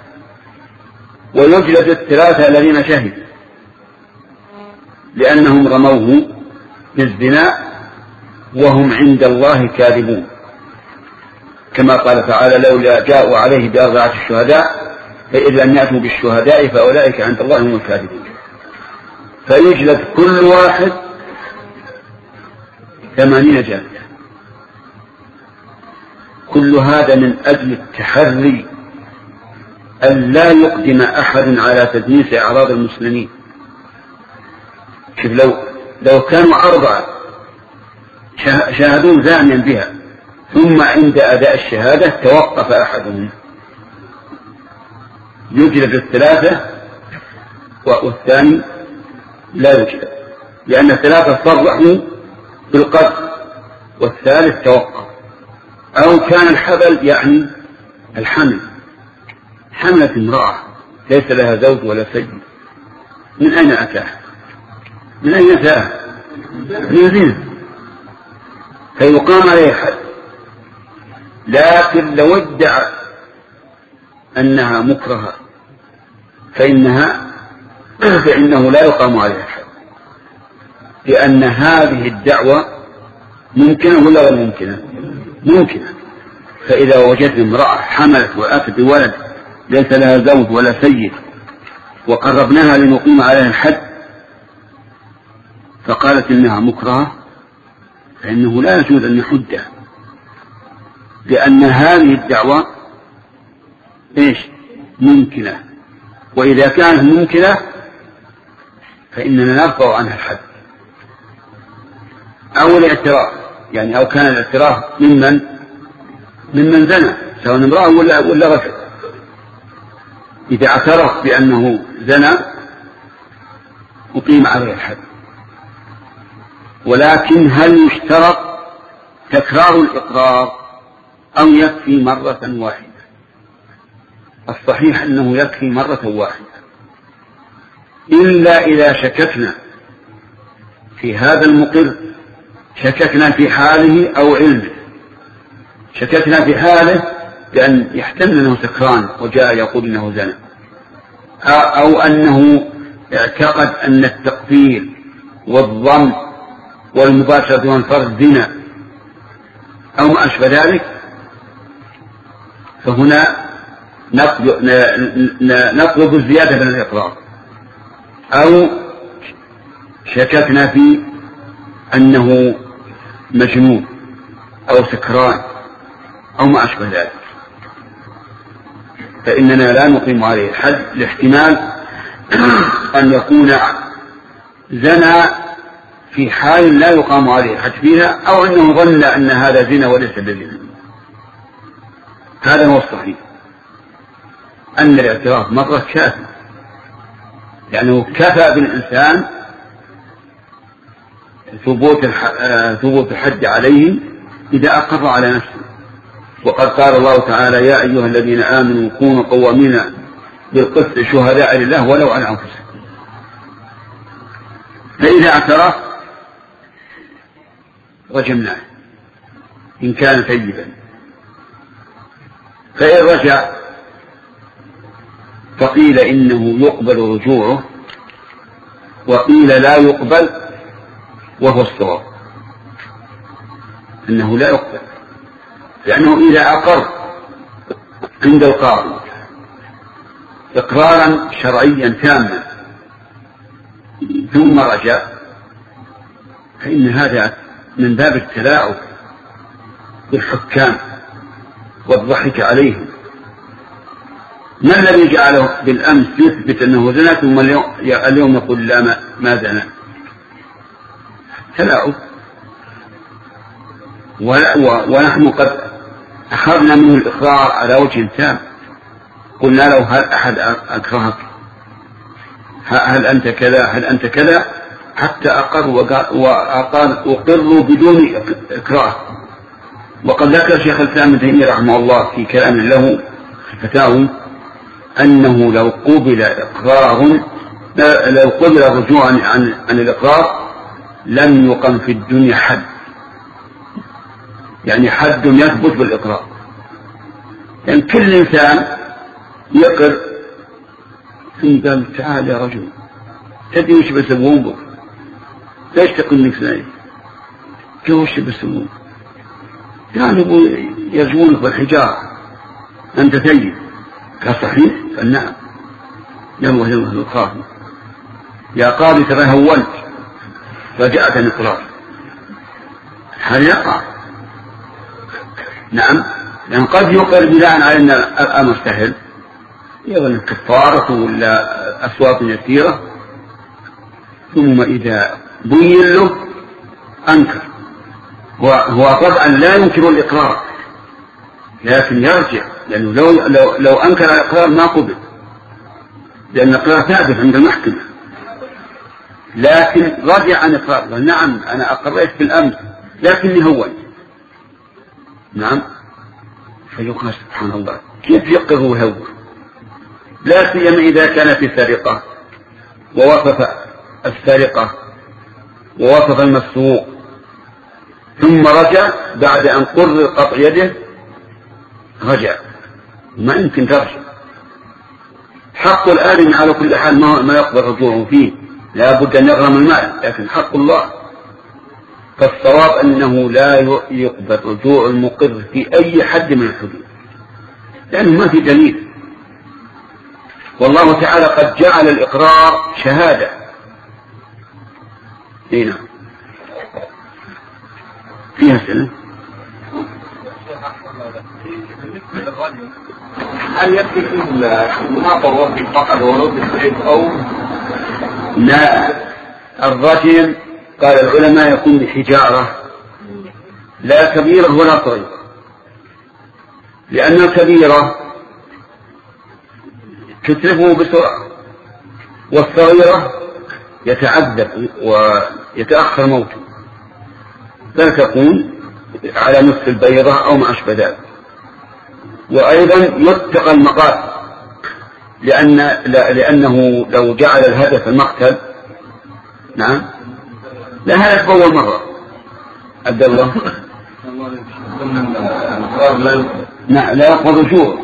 ويجلد الثلاثة الذين شهدوا لأنهم رموه بالزنا وهم عند الله كاذبون، كما قال تعالى لولا جاءوا عليه بأربعة الشهداء فإن لم يأتوا بالشهداء فأولئك عند الله هم الكاذبون. فيجلد كل واحد ثمانين جلدة. كل هذا من أجل التحري أن لا يقدم أحد على تدنيس أعراض المسلمين. شوف لو لو كانوا أربعة شاهدون زانيا بها ثم عند أداء الشهادة توقف أحدهم يجلد الثلاثة والثاني لا يجلد، لأن الثلاثة صرحوا بالقتل والثالث توقف. أو كان الحبل يعني الحمل، حملت امرأة ليس لها زوج ولا سيد، من أين أتاها؟ من أين أتاها؟ من زنا، فيقام عليه حد. لكن لو ادعى أنها مكرهة فإنها فإنه لا يقام عليها حد، لأن هذه الدعوة ممكنة ولا غير ممكنة؟ ممكنة. فإذا وجدت امرأة حملت وأتت بولد ليس لها زوج ولا سيد وقربناها لنقيم عليها الحد فقالت إنها مكرهة فإنه لا يجوز أن يحده، لأن هذه الدعوة إيش؟ ممكنة، وإذا كانت ممكنة فإننا نرفع عنها الحد. أو الاعتراف، يعني أو كان الاعتراف ممن ممن زنى سواء امرأة ولا ولا رجل، إذا اعترف بأنه زنى أقيم عليه الحد. ولكن هل يشترط تكرار الإقرار أو يكفي مرة واحدة؟ الصحيح أنه يكفي مرة واحدة، إلا إذا شككنا في هذا المقر، شككنا في حاله أو علمه. شككنا في حاله بأن يحتمل أنه سكران وجاء يقول إنه زنى، أو أنه اعتقد أن التقبيل والضم والمباشرة والفرد زنا أو ما أشبه ذلك، فهنا نطلب الزيادة من الإقرار. أو شككنا في أنه مجنون أو سكران أو ما أشبه ذلك، فإننا لا نقيم عليه الحد لاحتمال أن يكون زنى في حال لا يقام عليه الحد فيها، أو أنه ظن أن هذا زنا وليس بزنا. هذا هو الصحيح، أن الاعتراف مرة كافي، لأنه كفى بالإنسان ثبوت ثبوت الحد عليه إذا أقر على نفسه. وقد قال الله تعالى: يا أيها الذين آمنوا كونوا قوامين بالقسط شهداء لله ولو على أنفسهم. فإذا اعترف رجمناه إن كان ثيبا، فإن رجع فقيل إنه يقبل رجوعه وقيل لا يقبل، وهو الصواب أنه لا يقبل، لأنه إذا أقر عند القاضي إقرارا شرعيا تاما ثم رجع، فإن هذا من باب التلاعب بالحكام والضحك عليهم. ما الذي جعله بالأمس يثبت أنه زنا ثم اليوم يقول لا ما, ما زنا؟ تلاعب. ونحن قد أخذنا منه الإقرار على وجه تام، قلنا له: هل أحد أكرهك؟ هل أنت كذا؟ هل أنت كذا؟ حتى أقر وقال أقر بدون إكراه. وقد ذكر شيخ الإسلام ابن تيمية رحمه الله في كلام له في فتاوى أنه لو قبل إقرار لو قبل الرجوع عن, عن, عن الإقرار لم يقم في الدنيا حد، يعني حد يثبت بالإقرار. يعني كل إنسان يقر ثم قال: تعال يا رجل، تدري وش بيسوون بك؟ ليش تقول لك زين؟ كيف وش بيسوون؟ قالوا يرجمونك بالحجارة، أنت ثيب. قال: صحيح؟ قال: نعم. يلا يلا القاضي: يا قاضي ترى هولت رجعت الإقرار. هل يقع؟ نعم، لأن يعني قد يقر بناء على أن الأمر سهل، يظن الكفارة ولا أصوات يسيرة، ثم إذا بين له أنكر. وهو طبعا لا ينكر الإقرار، لكن يرجع، لأنه لو, لو, لو أنكر الإقرار ما قبل، لأن الإقرار ثابت عند المحكمة. لكن رجع عن إقرار: نعم أنا أقريت في الأمس لكني هولت. نعم. فيقال: سبحان الله، كيف يقر ويهول؟ لا سيما إذا كان في سرقة ووصف السرقة ووصف المسروق ثم رجع بعد أن قرر قطع يده، رجع، ما يمكن ترجع. حق الآدم على كل حال ما يقبل رجوعه فيه، لا بد أن يغرم المال، لكن حق الله. فالصواب أنه لا يقبل رجوع المقر في أي حد من الحدود، لأنه ما في دليل. والله تعالى قد جعل الإقرار شهادة. هنا فيها سنة. هل يكفي في المناطر والرجم فقط ولو بالسيف أو لا؟ الرجم قال العلماء يكون بحجارة لا كبيرة ولا صغيرة، لأن الكبيرة تتلفه بسرعة والصغيرة يتعذب ويتأخر موته، بل تكون على نصف البيضة أو ما أشبه ذلك. وأيضا يتقى المقاتل، لأن لأنه لو جعل الهدف المقتل نعم لا هلك أول مرة. عبد الله نعم لا يقبض رجوع.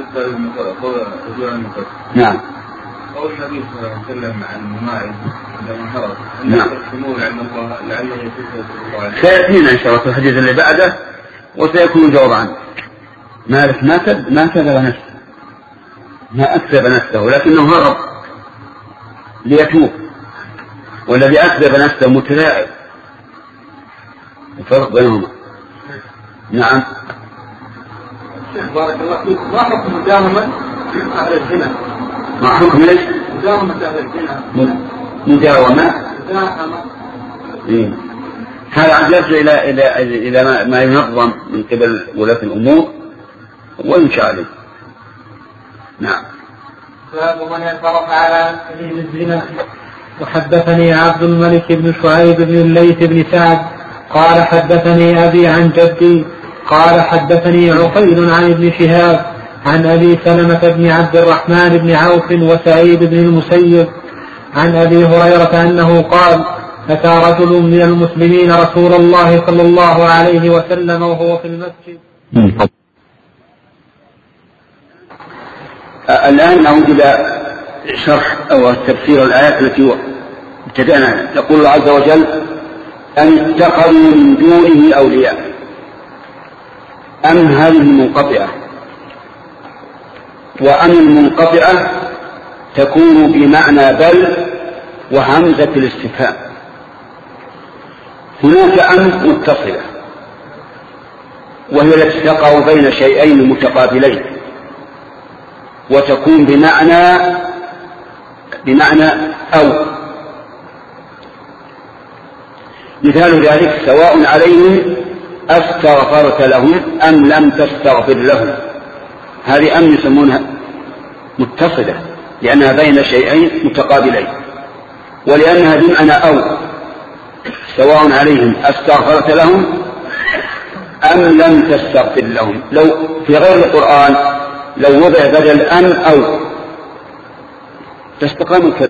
نعم. قول النبي صلى الله عليه وسلم عن الماعز عندما انهرت نعم عند الله لعله يفوت. سيأتينا إن شاء الله في الحديث اللي بعده وسيكون الجواب عنه. مالك ما كذب ما كذب نفسه، ما أكذب نفسه، لكنه هرب ليتوب، والذي أكذب نفسه متلاعب، الفرق بينهما. نعم. بارك الله فيك. ما حكم مداومة أهل الزنا؟ ما حكم ليش؟ مداومة أهل الزنا. مداومة. مداومة. إيه. هذا عاد يرجع إلى إلى إلى ما, ما ينظم من قبل ولاة الأمور ويمشي عليه. نعم. باب من اعترف على سبيل الزنا. وحدثني عبد الملك بن شعيب بن الليث بن سعد قال حدثني أبي عن جدي قال حدثني عقيل عن ابن شهاب عن أبي سلمة بن عبد الرحمن بن عوف وسعيد بن المسيب عن أبي هريرة أنه قال أتى رجل من المسلمين رسول الله صلى الله عليه وسلم وهو في المسجد. الآن نعود إلى شرح أو تفسير الآيات التي ابتدأنا. يقول الله عز وجل أن اتخذوا من دونه أولياء. أم هذه منقطعة، وأم المنقطعة تكون بمعنى بل وهمزة الاستفهام. هناك أم متصلة وهي التي تقع بين شيئين متقابلين وتكون بمعنى بمعنى أو. مثال ذلك سواء عليهم أستغفرت لهم أم لم تستغفر لهم. هذه أم يسمونها متصلة لأنها بين شيئين متقابلين، ولأنها بمعنى أو. سواء عليهم أستغفرت لهم أم لم تستغفر لهم. لو في غير القرآن لو وضع بدل أم أو تستقام الكلمة.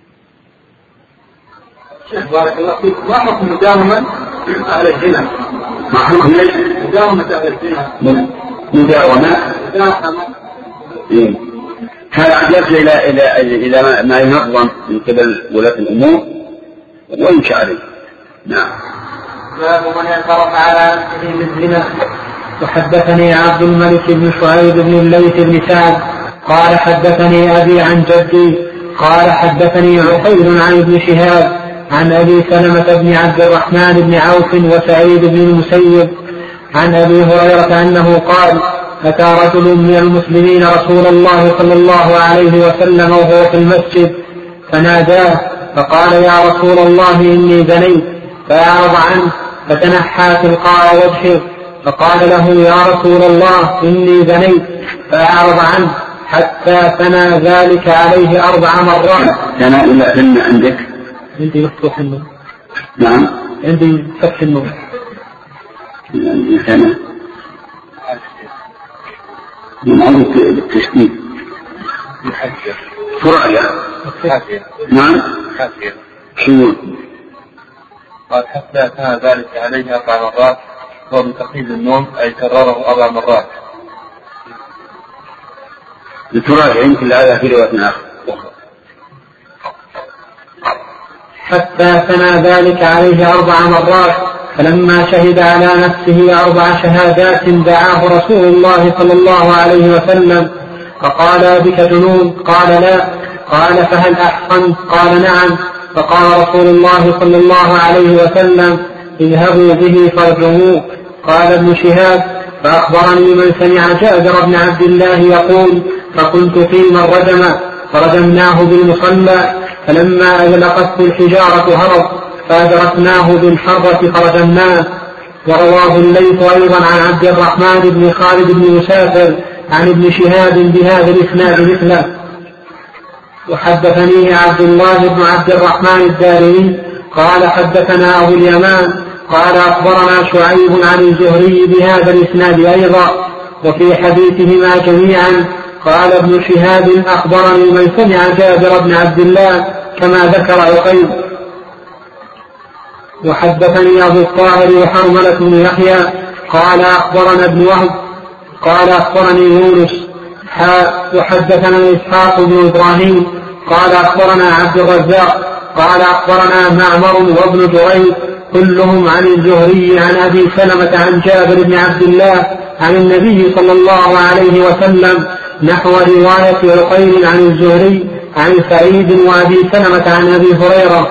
بارك الله فيك. ما حكم مداومة أهل الزنا؟ ما حكم ليش؟ مداومة أهل الزنا. مداومة. مداومة. إيه. هذا عاد يرجع إلى إلى إلى ما ينظم من قبل ولاة الأمور ويمشي عليه. نعم. باب من اعترف على سبيل الزنا. وحدثني عبد الملك بن شعيب بن الليث بن سعد قال حدثني أبي عن جدي قال حدثني عقيل عن ابن شهاب عن أبي سلمة بن عبد الرحمن بن عوف وسعيد بن المسيب عن أبي هريرة أنه قال أتى رجل من المسلمين رسول الله صلى الله عليه وسلم وهو في المسجد فناداه فقال يا رسول الله إني زنيت، فأعرض عنه فتنحى تلقاء وجهه فقال له يا رسول الله إني زنيت، فأعرض عنه حتى ثنى ذلك عليه أربع مرات. ثنى إلا ثنى عندك؟ عندي مفتوح النور. نعم عندي فتح النور. ثنى من عمر التشديد فرعية. نعم شو قال حتى ثنى ذلك عليه أربع مرات، هو بتقييد النوم أي كرره أربع مرات. لتراجع يمكن لهذا في رواية أخرى. حتى ثنى ذلك عليه أربع مرات، فلما شهد على نفسه أربع شهادات دعاه رسول الله صلى الله عليه وسلم فقال بك جنون؟ قال لا. قال فهل أحصنت؟ قال نعم. فقال رسول الله صلى الله عليه وسلم اذهبوا به فارجموه. قال ابن شهاب فأخبرني من سمع جابر بن عبد الله يقول فكنت في من ردم فردمناه بالمصلى فلما أذلقته الحجارة هرب فأدركناه بالحرة فردمناه. ورواه الليث أيضا عن عبد الرحمن بن خالد بن مسافر عن ابن شهاب بهذا الإسناد مثله. وحدثني عبد الله بن عبد الرحمن الدارمي قال حدثنا أبو اليمان قال أخبرنا شعيب عن الزهري بهذا الإسناد أيضا. وفي حديثهما جميعا قال ابن شهاب أخبرني من سمع جابر بن عبد الله كما ذكر عقيل. وحدثني أبو الطاهر وحرملة بن يحيى قال أخبرنا ابن وهب قال أخبرني يونس وحدثنا إسحاق بن إبراهيم قال أخبرنا عبد الرزاق قال أخبرنا معمر وابن جريج كلهم عن الزهري عن أبي سلمة عن جابر بن عبد الله عن النبي صلى الله عليه وسلم نحو رواية عقيل عن الزهري عن سعيد وأبي سلمة عن أبي هريرة.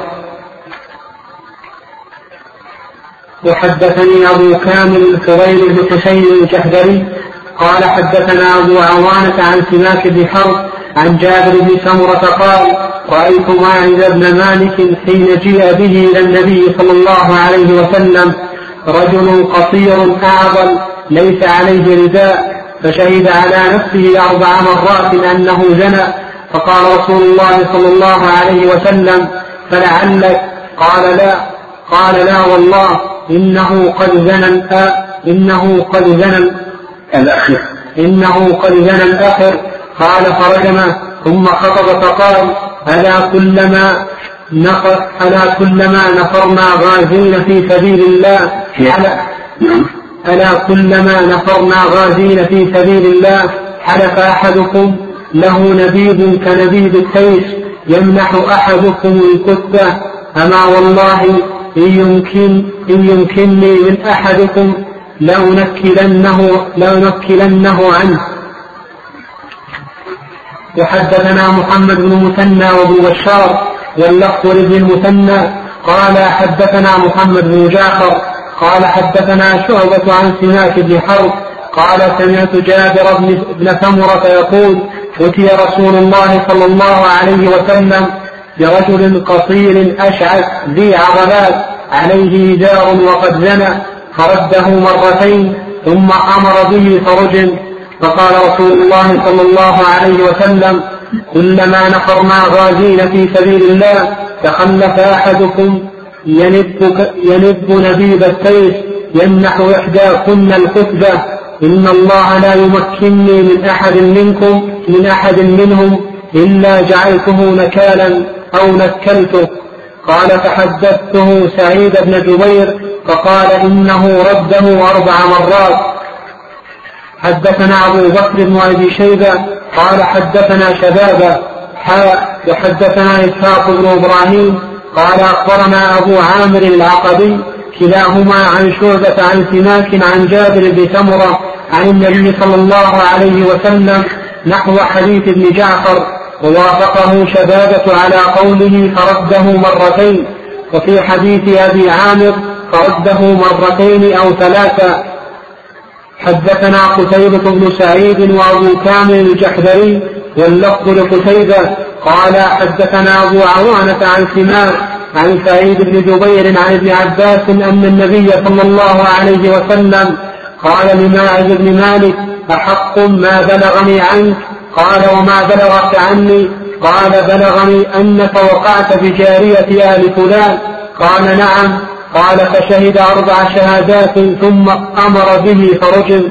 وحدثني أبو كامل الفضيل بن حسين الجحدري قال حدثنا أبو عوانة عن سماك بن حرب عن جابر بن سمرة قال رأيت ماعز بن مالك حين جيء به إلى النبي صلى الله عليه وسلم رجل قصير أعظم ليس عليه رداء فشهد على نفسه أربع مرات أنه زنى فقال رسول الله صلى الله عليه وسلم فلعلك قال لا قال لا والله إنه قد زنى إنه قد زنى الأخير إنه قد زنى الآخر قال فرجمه ثم خطب فقال ألا كلما نفر ألا كلما نفرنا غازين في سبيل الله ألا, ألا كلما نفرنا غازين في سبيل الله حلف أحدكم له نبيذ كنبيذ التيس يمنح أحدكم الكتة أما والله إن يمكن إن يمكنني من أحدكم لأنكلنه لأنكلنه عنه. وحدثنا محمد بن مثنى وابن بشار واللفظ لابن المثنى قال حدثنا محمد بن جعفر قال حدثنا شعبة عن سماك بن حرب قال سمعت جابر بن سمرة يقول أتي رسول الله صلى الله عليه وسلم برجل قصير أشعث ذي عضلات عليه إزار وقد زنى فرده مرتين ثم أمر به فرجم فقال رسول الله صلى الله عليه وسلم كلما نفرنا غازين في سبيل الله تخلف أحدكم ينب, ينب نبيذ السيف يمنح إحداكن الكتبة إن الله لا يمكنني من أحد منكم من أحد منهم إلا جعلته نكالا أو نكلته. قال فحدثته سعيد بن جبير فقال إنه رده أربع مرات. حدثنا أبو بكر بن أبي شيبة قال حدثنا شبابة حاء وحدثنا إسحاق بن إبراهيم قال أخبرنا أبو عامر العقدي كلاهما عن شعبة عن سماك عن جابر بن سمرة عن النبي صلى الله عليه وسلم نحو حديث ابن جعفر ووافقه شبابة على قوله فرده مرتين. وفي حديث أبي عامر فرده مرتين أو ثلاثة. حدثنا قتيبة بن سعيد وأبو كامل الجحدري واللفظ لقتيبة قال حدثنا أبو عوانة عن سماك عن سعيد بن جبير عن ابن عباس أن النبي صلى الله عليه وسلم قال لماعز بن مالك أحق ما بلغني عنك قال وما بلغك عني قال بلغني أنك وقعت بجارية آل فلان قال نعم قال فشهد أربع شهادات ثم أمر به فرجم.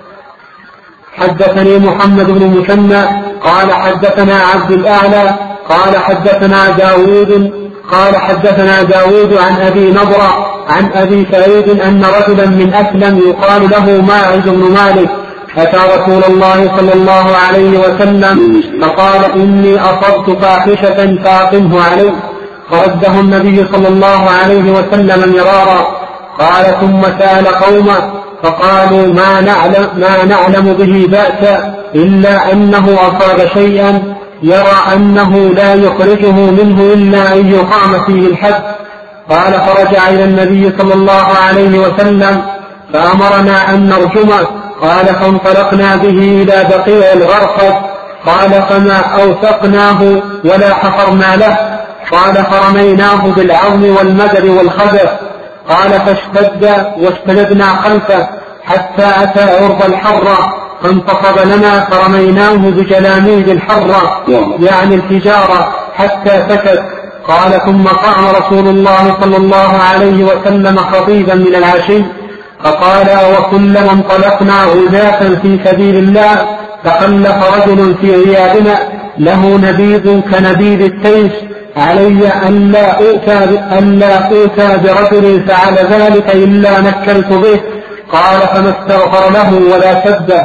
حدثني محمد بن مثنى قال حدثنا عبد الأعلى قال حدثنا داود قال حدثنا داود عن أبي نضرة عن أبي سعيد أن رجلا من أسلم يقال له ماعز بن مالك أتى رسول الله صلى الله عليه وسلم فقال إني أصبت فاحشة فأقمه علي فرده النبي صلى الله عليه وسلم مرارا. قال ثم سأل قومه فقالوا ما نعلم, ما نعلم به بأسا إلا أنه أصاب شيئا يرى أنه لا يخرجه منه إلا أن يقام فيه الحد. قال فرجع إلى النبي صلى الله عليه وسلم فأمرنا أن نرجمه. قال فانطلقنا به إلى بقيع الغرقد. قال فما أوثقناه ولا حفرنا له. قال فرميناه بالعظم والمدر والخبث. قال فاشتد واستندنا خلفه حتى أتى عرض الحرة فانتصب لنا فرميناه بجلاميد الحرة يعني الحجارة حتى سكت. قال ثم قام رسول الله صلى الله عليه وسلم خطيبا من العشي فقال وكلما انطلقنا غزاة في سبيل الله تخلف رجل في عيادنا له نبيذ كنبيذ التيس علي أن لا أوتى, أن لا أوتى برجل فعل ذلك إلا نكلت به. قال فما استغفر له ولا سد.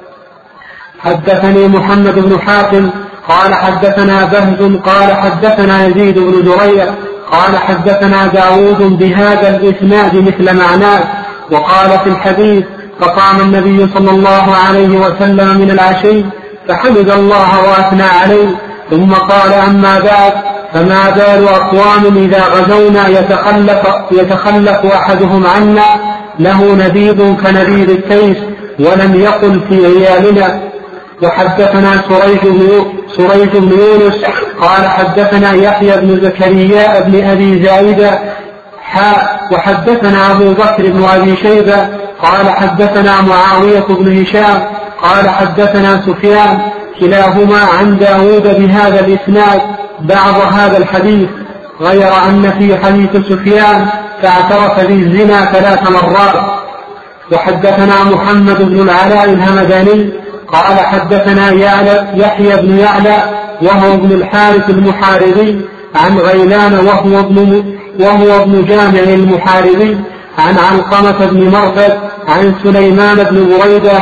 حدثني محمد بن حاتم قال حدثنا بهز قال حدثنا يزيد بن زريع قال حدثنا داود بهذا الإسناد مثل معناه. وقال في الحديث فقام النبي صلى الله عليه وسلم من العشي فحمد الله وأثنى عليه ثم قال أما بعد فما بال أقوام إذا غزونا يتخلف, يتخلف أحدهم عنا له نبيذ كنبيذ التيس ولم يقل في عيالنا. وحدثنا سريج بن يونس قال حدثنا يحيى بن زكريا بن أبي زائدة حاء وحدثنا أبو بكر بن أبي شيبة قال حدثنا معاوية بن هشام قال حدثنا سفيان كلاهما عن داود بهذا الإسناد بعض هذا الحديث غير أن في حديث سفيان فاعترف بالزنا ثلاث مرات. وحدثنا محمد بن العلاء الهمداني قال حدثنا يحيى بن يعلى وهو ابن الحارث المحاربي عن غيلان وهو ابن, وهو ابن جامع المحاربي عن علقمة بن مرثد عن سليمان بن بريدة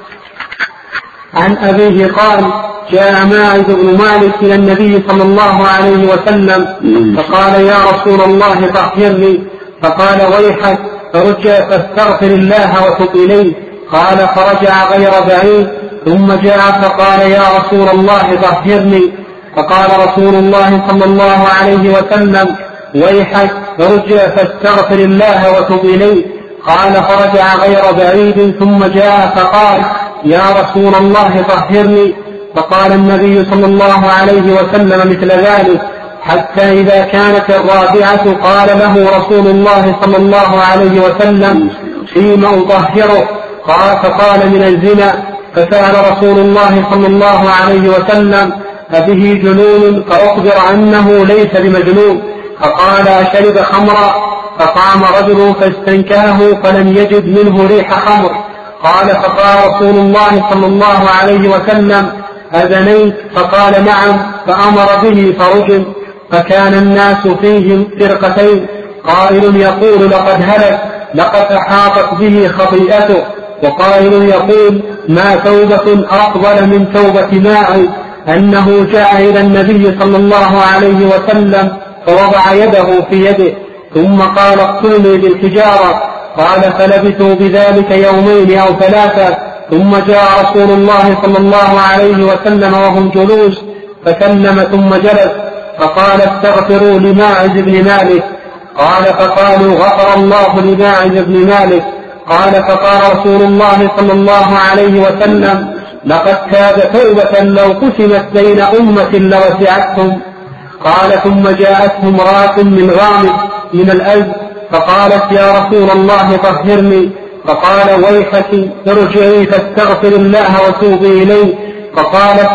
عن أبيه قال جاء ماعز بن مالك إلى النبي صلى الله عليه وسلم فقال يا رسول الله طهرني. فقال ويحك فرجع فاستغفر الله وتب إليه. قال فرجع غير بعيد ثم جاء فقال يا رسول الله طهرني. فقال رسول الله صلى الله عليه وسلم ويحك فرجع فاستغفر الله وتب إليه. قال فرجع غير بعيد ثم جاء فقال يا رسول الله طهرني. فقال النبي صلى الله عليه وسلم مثل ذلك حتى إذا كانت الرابعة قال له رسول الله صلى الله عليه وسلم فيما أطهره؟ قال فقال من الزنا. فسأل رسول الله صلى الله عليه وسلم أبه جنون؟ فأخبر أنه ليس بمجنون. فقال أشرب خمرا؟ فقام رجل فاستنكاه فلم يجد منه ريح خمر. قال فقال رسول الله صلى الله عليه وسلم أذنيت؟ فقال نعم. فأمر به فرجم. فكان الناس فيهم فرقتين قائل يقول لقد هلك لقد أحاطت به خطيئته وقائل يقول ما توبة أفضل من توبة ماعز أنه جاء إلى النبي صلى الله عليه وسلم فوضع يده في يده ثم قال اقتلني بالحجارة. قال فلبثوا بذلك يومين أو ثلاثة ثم جاء رسول الله صلى الله عليه وسلم وهم جلوس فسلم ثم جلس فقال استغفروا لماعز بن مالك. قال فقالوا غفر الله لماعز بن مالك. قال فقال رسول الله صلى الله عليه وسلم لقد تاب توبة لو قسمت بين أمة لوسعتهم. قال ثم جاءته امرأة من غامد من الألب فقالت يا رسول الله طهرني. فقال ويحك ارجعي فاستغفر الله وتوبي إليه. فقالت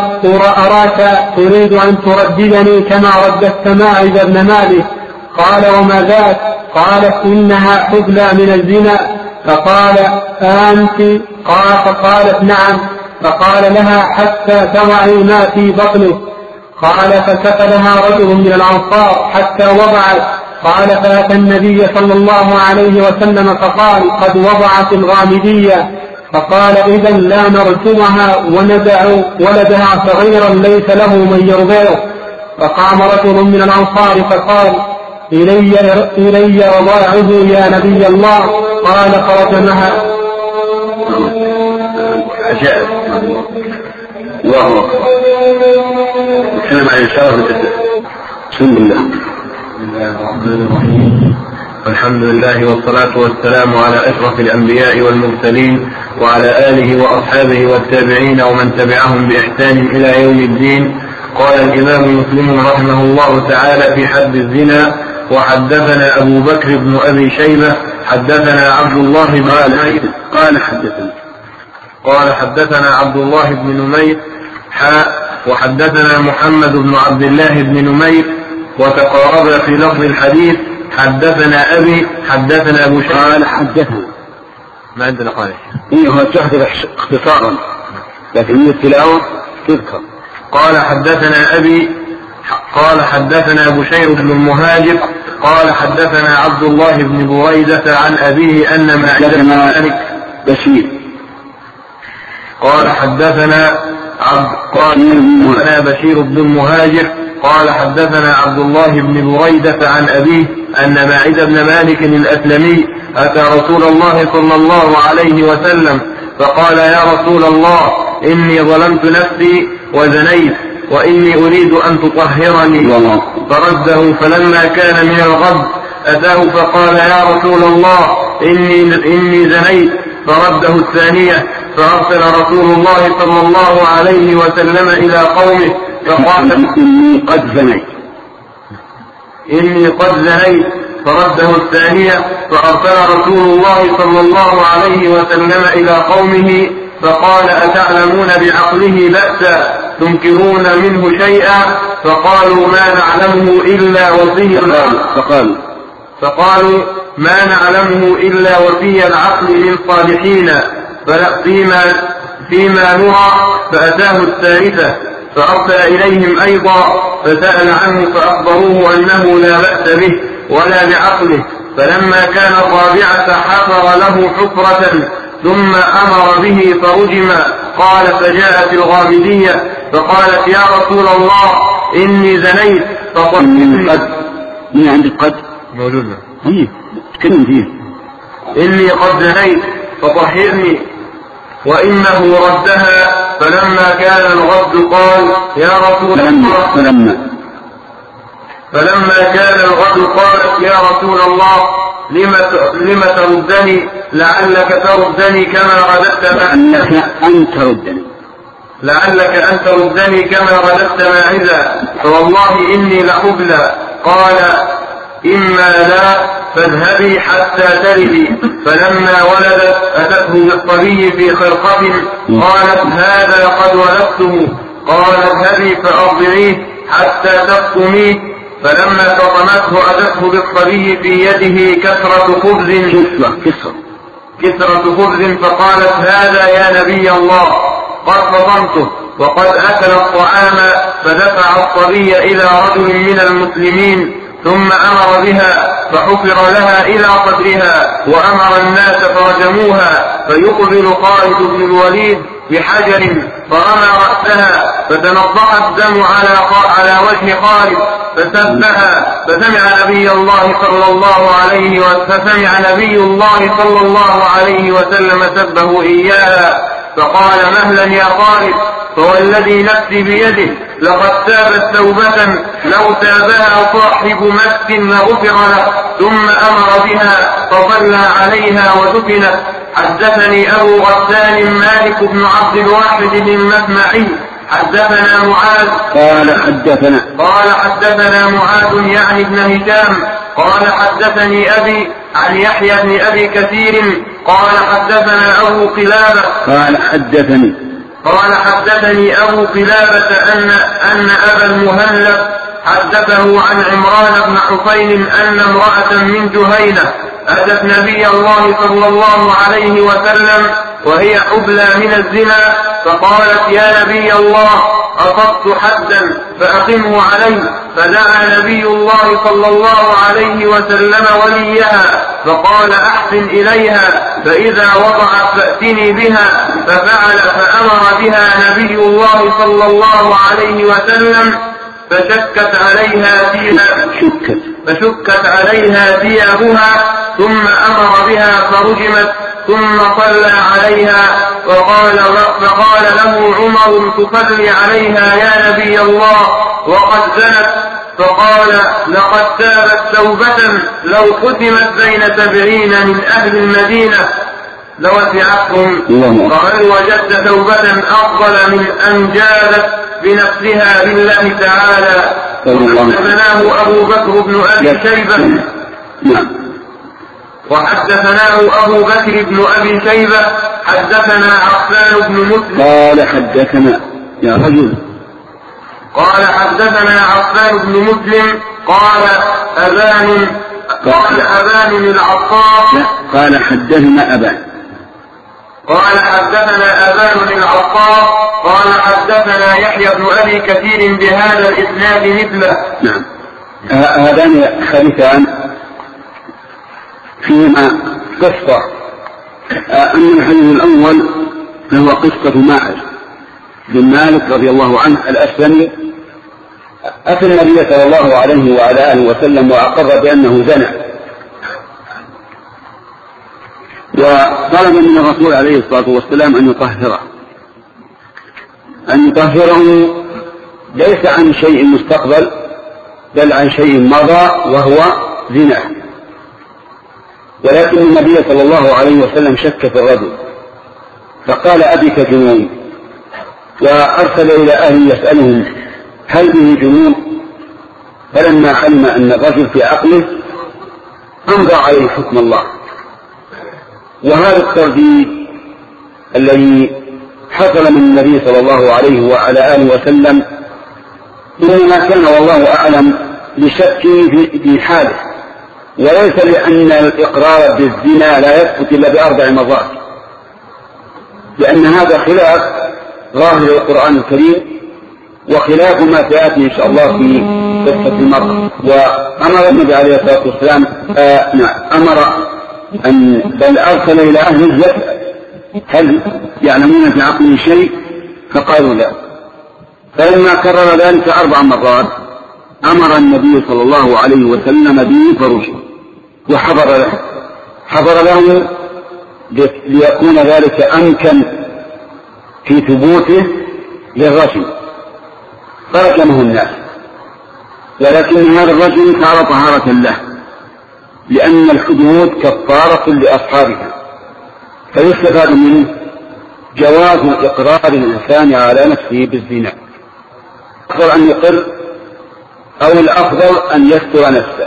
أراك تريد أن ترددني كما رددت ماعز بن مالك. قال وما ذاك؟ قالت إنها حبلى من الزنا. فقال أنت؟ قال فقالت نعم. فقال لها حتى توعي ما في بطنك. قال فسكلها رجل من الأنصار حتى وضعت. قال فأتى النبي صلى الله عليه وسلم فقال قد وضعت الغامدية. فقال إذا لا نرجمها وندع ولدها صغيرا ليس له من يرضعه. فقام رجل من الأنصار فقال إلي, إلي رضاعه يا نبي الله. قال فرجمها. عجائب الله أكبر. الكلام عن الشرف بسم الله. بسم الله الرحمن الرحيم. الحمد لله والصلاة والسلام على أشرف الأنبياء والمرسلين وعلى آله وأصحابه والتابعين ومن تبعهم بإحسان إلى يوم الدين. قال الإمام مسلم رحمه الله تعالى في حد الزنا: وحدثنا أبو بكر بن أبي شيبة حدثنا عبد الله بن نمير قال حدثنا قال حدثنا عبد الله بن نمير حاء وحدثنا محمد بن عبد الله بن نمير وتقارب في لفظ الحديث. حدثنا أبي حدثنا أبو شيبة قال حدثنا ما عندنا قال إيه هو تحدث اختصارا لكن هي التلاوة تذكر. قال حدثنا أبي قال حدثنا أبو شير بن المهاجر قال حدثنا عبد الله بن بريدة عن أبيه أن معدة بن مالك بشير قال حدثنا عبد قال بشير بن المهاجر قال حدثنا عبد الله بن بريدة عن أبيه أن معدة بن مالك الأسلمي أتى رسول الله صلى الله عليه وسلم فقال: يا رسول الله، إني ظلمت نفسي وزنيت وإني أريد أن تطهرني. فرده، فلما كان من الغد أتاه فقال: يا رسول الله، إني, إني زنيت. فرده الثانية، فأرسل رسول الله صلى الله عليه وسلم إلى قومه فقال: إني قد زنيت إني قد زنيت. فرده الثانية، فأرسل رسول الله صلى الله عليه وسلم إلى قومه فقال: أتعلمون بعقله بأسا تنكرون منه شيئا؟ فقالوا: ما نعلمه إلا وفي فقالوا فقالوا ما نعلمه إلا وفي العقل من صالحين فيما, فيما نرى. فأتاه الثالثة، فأرسل إليهم أيضا فسأل عنه فأخبروه أنه لا بأس به ولا بعقله. فلما كان الرابعة حفر له حفرة ثم أمر به فرجم. قال: فجاءت الغامدية فقالت: يا رسول الله، إني زنيت فطهرني. قد من عندك قد موجودة هي تكلم فيه إني قد زنيت فطهرني. وإنه ردها. فلما كان الغد قال: يا رسول الله فلما فلما كان الغد قالت: يا رسول الله، لم لم تردني؟ لعلك تردني كما رددت لعلك أن تردني لعلك أن تردني كما رددت ماعزا، فوالله إني لحبلى. قال: إما لا، فاذهبي حتى تلدي. فلما ولدت أتته بالصبي في خرقة قالت: هذا قد ولدته. قال: اذهبي فأرضعيه حتى تفطميه. فلما فطمته أتته بالصبي في يده كسرة خبز كسرة كسرة خبز فقالت: هذا يا نبي الله، قد فطمته وقد أكل الطعام. فدفع الصبي إلى رجل من المسلمين ثم أمر بها فحفر لها إلى قدرها وأمر الناس فرجموها. فيقبل خالد بن الوليد بحجر فرمى رأسها فتنضح الدم على على وجه خالد فسبها. فسمع نبي الله صلى الله عليه فسمع نبي الله صلى الله عليه وسلم سبه إياها فقال: مهلا يا خالد، فوالذي نفسي بيده لقد تابت توبة لو تابها صاحب مس لغفر له. ثم أمر بها فصلى عليها ودفنت. حدثني أبو غسان مالك بن عبد الواحد المسمعي حدثنا معاذ قال حدثنا قال حدثنا معاذ يعني ابن هشام قال حدثني أبي عن يحيى بن أبي كثير قال حدثنا أبو قلابة قال حدثني قال حدثني أبو قلابة أن أن أبا المهلب حدثه عن عمران بن حسين أن امرأة من جهينة أتت نبي الله صلى الله عليه وسلم وهي حبلى من الزنا فقالت: يا نبي الله، أصبت حدا فأقمه علي. فدعا نبي الله صلى الله عليه وسلم وليها فقال: أحسن إليها، فإذا وضعت فأتني بها. ففعل فأمر بها نبي الله صلى الله عليه وسلم فشكت عليها ثيابها فشكت عليها ثيابها ثم أمر بها فرجمت ثم صلى عليها. فقال, فقال له عمر: تصلي عليها يا نبي الله وقد زنت؟ فقال لقد تابت توبة لو ختمت بين سبعين من أهل المدينة لوسعتهم، فهل وجدت توبة أفضل من أن جادت بنفسها لله تعالى؟ حدثناه أبو بكر بن أبي شيبة وحدثناه أبو بكر بن أبي شيبة حدثنا عفان بن مسلم قال حدثنا يا رجل قال حدثنا عفان بن مسلم قال أبان قال أبان العطار قال حدثنا أبان قال حدثنا أبان العطار قال حدثنا يحيى بن أبي كثير بهذا الإسناد مثله. نعم. هذان خليفان فيما قصة. أما الحديث الأول فهو قصة ماعز بن مالك رضي الله عنه الأسلمي، أتى النبي صلى الله عليه وعلى آله وسلم وأقر بأنه زنى، وطلب من الرسول عليه الصلاة والسلام أن يطهره أن يطهره ليس عن شيء مستقبل بل عن شيء مضى وهو زنا. ولكن النبي صلى الله عليه وسلم شك في الرجل فقال أبك جنون، وأرسل إلى أهله يسألهم هل به جنون، فلما علم أن الرجل في عقله أمضى عليه حكم الله. وهذا الترديد الذي حصل من النبي صلى الله عليه وعلى آله وسلم إنما كان والله أعلم لشك في حاله، وليس لأن الإقرار بالزنا لا يثبت إلا بأربع مرات، لأن هذا خلاف ظاهر القرآن الكريم وخلاف ما سيأتي إن شاء الله في قصة المرأة. وأمر النبي عليه الصلاة والسلام آه نعم أمر أن بل أرسل إلى أهل الزكاة هل يعلمون في عقله شيء، فقالوا لا. فلما كرر ذلك أربع مرات أمر النبي صلى الله عليه وسلم به فرجه وحضر له حضر له ليكون ذلك أمكن في ثبوته للرجل، فرجمه الناس، ولكن هذا الرجل صار طهارة له لأن الحدود كفارة لأصحابها. فيستفاد منه جواز إقرار الإنسان على نفسه بالزنا، الأفضل أن يقر أو الأفضل أن يستر نفسه،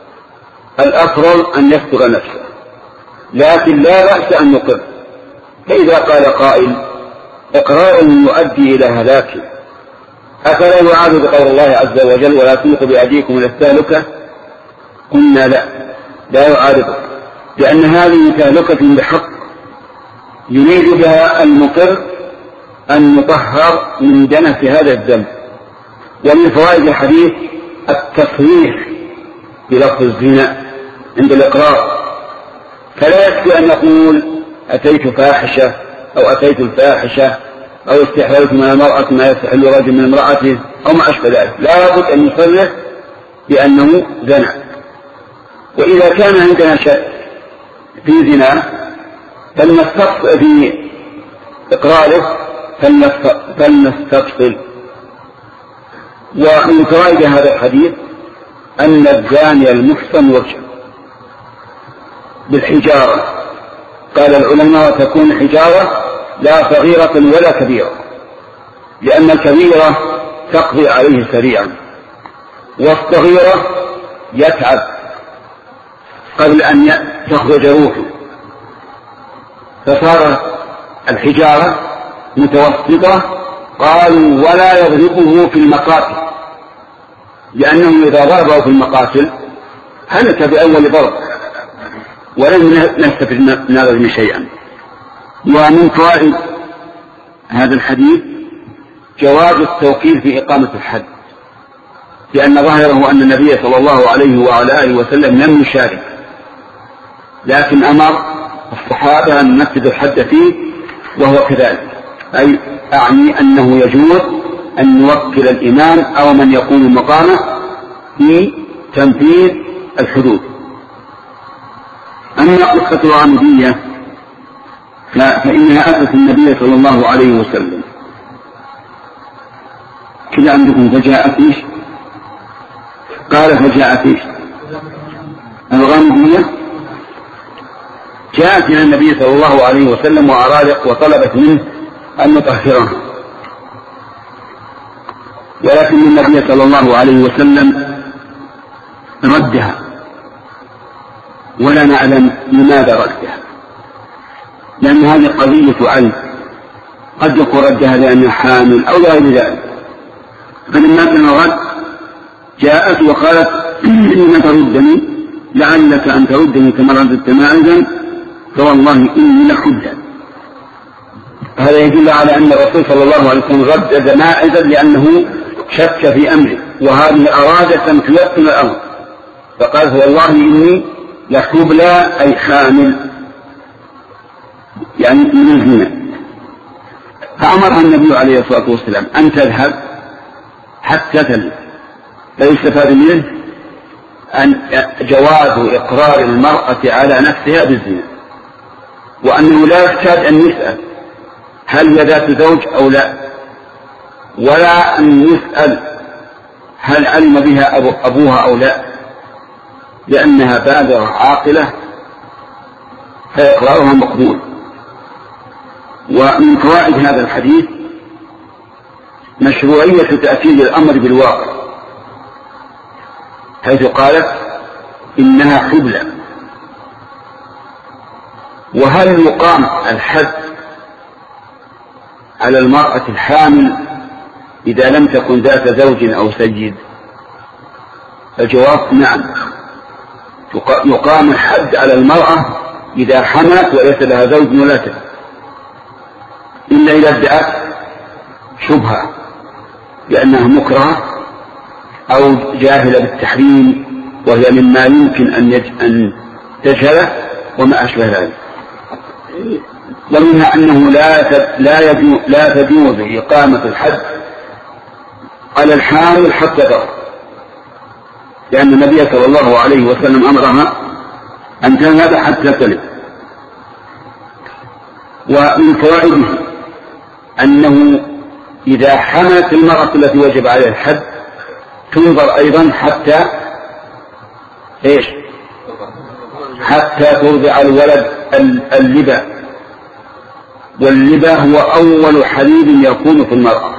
الأفضل أن يستر نفسه، لكن لا بأس أن يقر. فإذا قال قائل إقرار يؤدي إلى هلاك أفلا يعاد بقول الله عز وجل ولا تلقوا بأيديكم إلى التهلكة، قلنا لا لا يعارضه، لأن هذه تهلكة بحق يريد بها المقر أن يطهر من دنس هذا الذنب. ومن فوائد الحديث التصريح بلفظ الزنا عند الإقرار، فلا يكفي أن يقول أتيت فاحشة أو أتيت الفاحشة أو استحللت من المرأة ما يستحل رجل من امرأته أو ما أشبه ذلك، لا بد أن يصرح بأنه زنى. وإذا كان عندنا شك في زنا فلنستفصل في إقراره فلنستفصل. ومن فوائد هذا الحديث أن الزاني المحصن يرجم بالحجارة. قال العلماء وتكون حجارة لا صغيرة ولا كبيرة، لأن الكبيرة تقضي عليه سريعا والصغيرة يتعب قبل أن تخرج روحه، فصار الحجارة متوسطة. قالوا ولا يضربه في المقاتل، لأنه إذا ضربه في المقاتل هلك بأول ضرب ولم نستفد من هذا شيئا. ومن فوائد هذا الحديث جواز التوكيل في إقامة الحد، لأن ظاهره أن النبي صلى الله عليه وعلى آله وسلم لم يشارك، لكن أمر الصحابة أن ينفذوا الحد فيه، وهو كذلك، أي أعني أنه يجوز أن يوكل الإمام أو من يقوم مقامه في تنفيذ الحدود. أما قصة الغامدية فإنها أتت النبي صلى الله عليه وسلم كذا عندكم فجاءت إيش قال فجاءت ايش؟ الغامدية جاءت إلى النبي صلى الله عليه وسلم وأراد وطلبت منه أن يطهرها، ولكن النبي صلى الله عليه وسلم ردها، ولا نعلم لماذا ردها، لأن هذه قضية عين، قد يكون ردها لأنها حامل أو غير ذلك. فلما كان الرد جاءت وقالت إنما تردني لعلك أن تردني كما رددت ماعزا فوالله إني لحجة. هذا يدل على أن الرسول صلى الله عليه وسلم ردد ماعزا لأنه شك في أمره، وهذه أرادت أن تيقن الأمر، فقال والله إني لحبلى أي حامل، يعني من الزنا. فأمرها النبي عليه الصلاة والسلام أن تذهب حتى تلد. فيستفاد منه أن جواز إقرار المرأة على نفسها بالزنا، وأنه لا يحتاج أن يسأل هل هي ذات زوج أو لا، ولا أن يسأل هل علم بها أبو أبوها أو لا، لأنها بالغة عاقلة فإقرارها مقبول. ومن فوائد هذا الحديث مشروعية تأكيد الأمر بالواقع، حيث قالت إنها حبلى. وهل يقام الحد على المرأة الحامل إذا لم تكن ذات زوج أو سيد؟ الجواب نعم، يقام الحد على المرأة إذا حملت وليس لها زوج ولا سيد، إلا إذا ادعت شبهة لأنها مكرهة أو جاهلة بالتحريم وهي مما يمكن أن, يج... أن تجهله وما أشبه ذلك. ومنها أنه لا ت... لا, يجو... لا تجوز إقامة الحد على الحامل حتى تضع، لأن النبي صلى الله عليه وسلم أمرها أن تذهب حتى تلد. ومن فوائده أنه إذا حملت المرأة التي وجب عليها الحد تنظر أيضا حتى إيش؟ حتى ترضع الولد اللبا، واللبا هو أول حليب يكون في المرأة.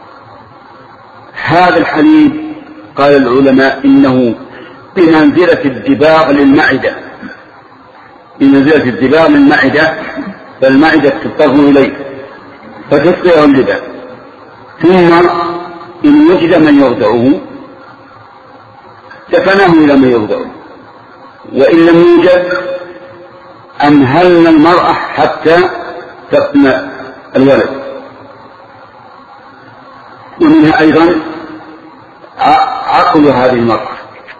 هذا الحليب قال العلماء إنه بمنزلة الدباغ للمعدة، بمنزلة الدباغ للمعدة، فالمعدة تضطر إليه فتسقيه اللبا، ثم إن وجد من يرضعه دفناه إلى من يرضعه، وإن لم يوجد أمهلنا المرأة حتى تفنى الولد. ومنها أيضا عقل هذه المرأة،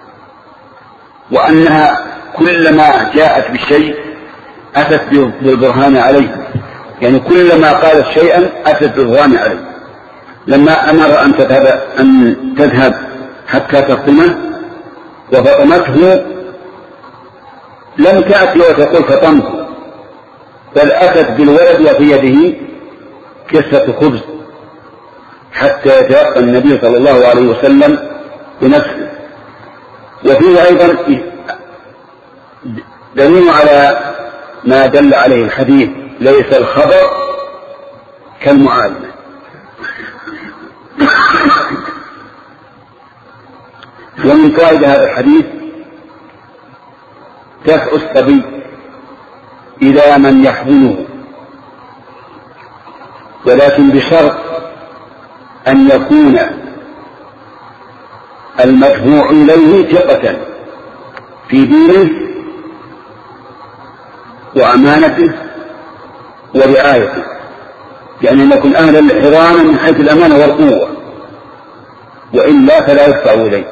وأنها كلما جاءت بالشيء أتت بالبرهان عليه، يعني كلما قالت شيئا أتت بالبرهان عليه. لما أمر أن تذهب, أن تذهب حتى تفطمه وفطمته لم تأتي وتقول فطمته، بل أتت بالولد وفي يده كسة خبز حتى يتيقن النبي صلى الله عليه وسلم بنفسه. وفيه أيضا دليل على ما دل عليه الحديث: ليس الخبر كالمعالمة. ومن فائدة هذا الحديث دفع الصبي إلى من يحضنه، ولكن بشرط أن يكون المدفوع إليه ثقة في دينه وأمانته ورعايته، يعني أن يكون أهلا للحضانة من حيث الأمانة والقوة، وإلا فلا يدفع إليه.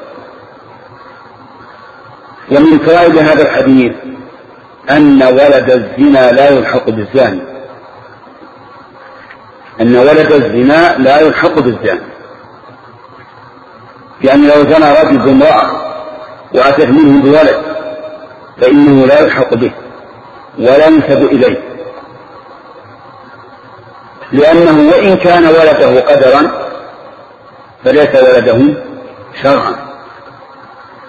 ومن فوائد هذا الحديث أن ولد الزنا لا يلحق بالزاني، أن ولد الزنا لا يلحق بالزاني، يعني لو زنى رجل بامرأة وأتت منه بولد فإنه لا يلحق به ولا ينسب إليه، لأنه وإن كان ولده قدرا فليس ولده شرعا،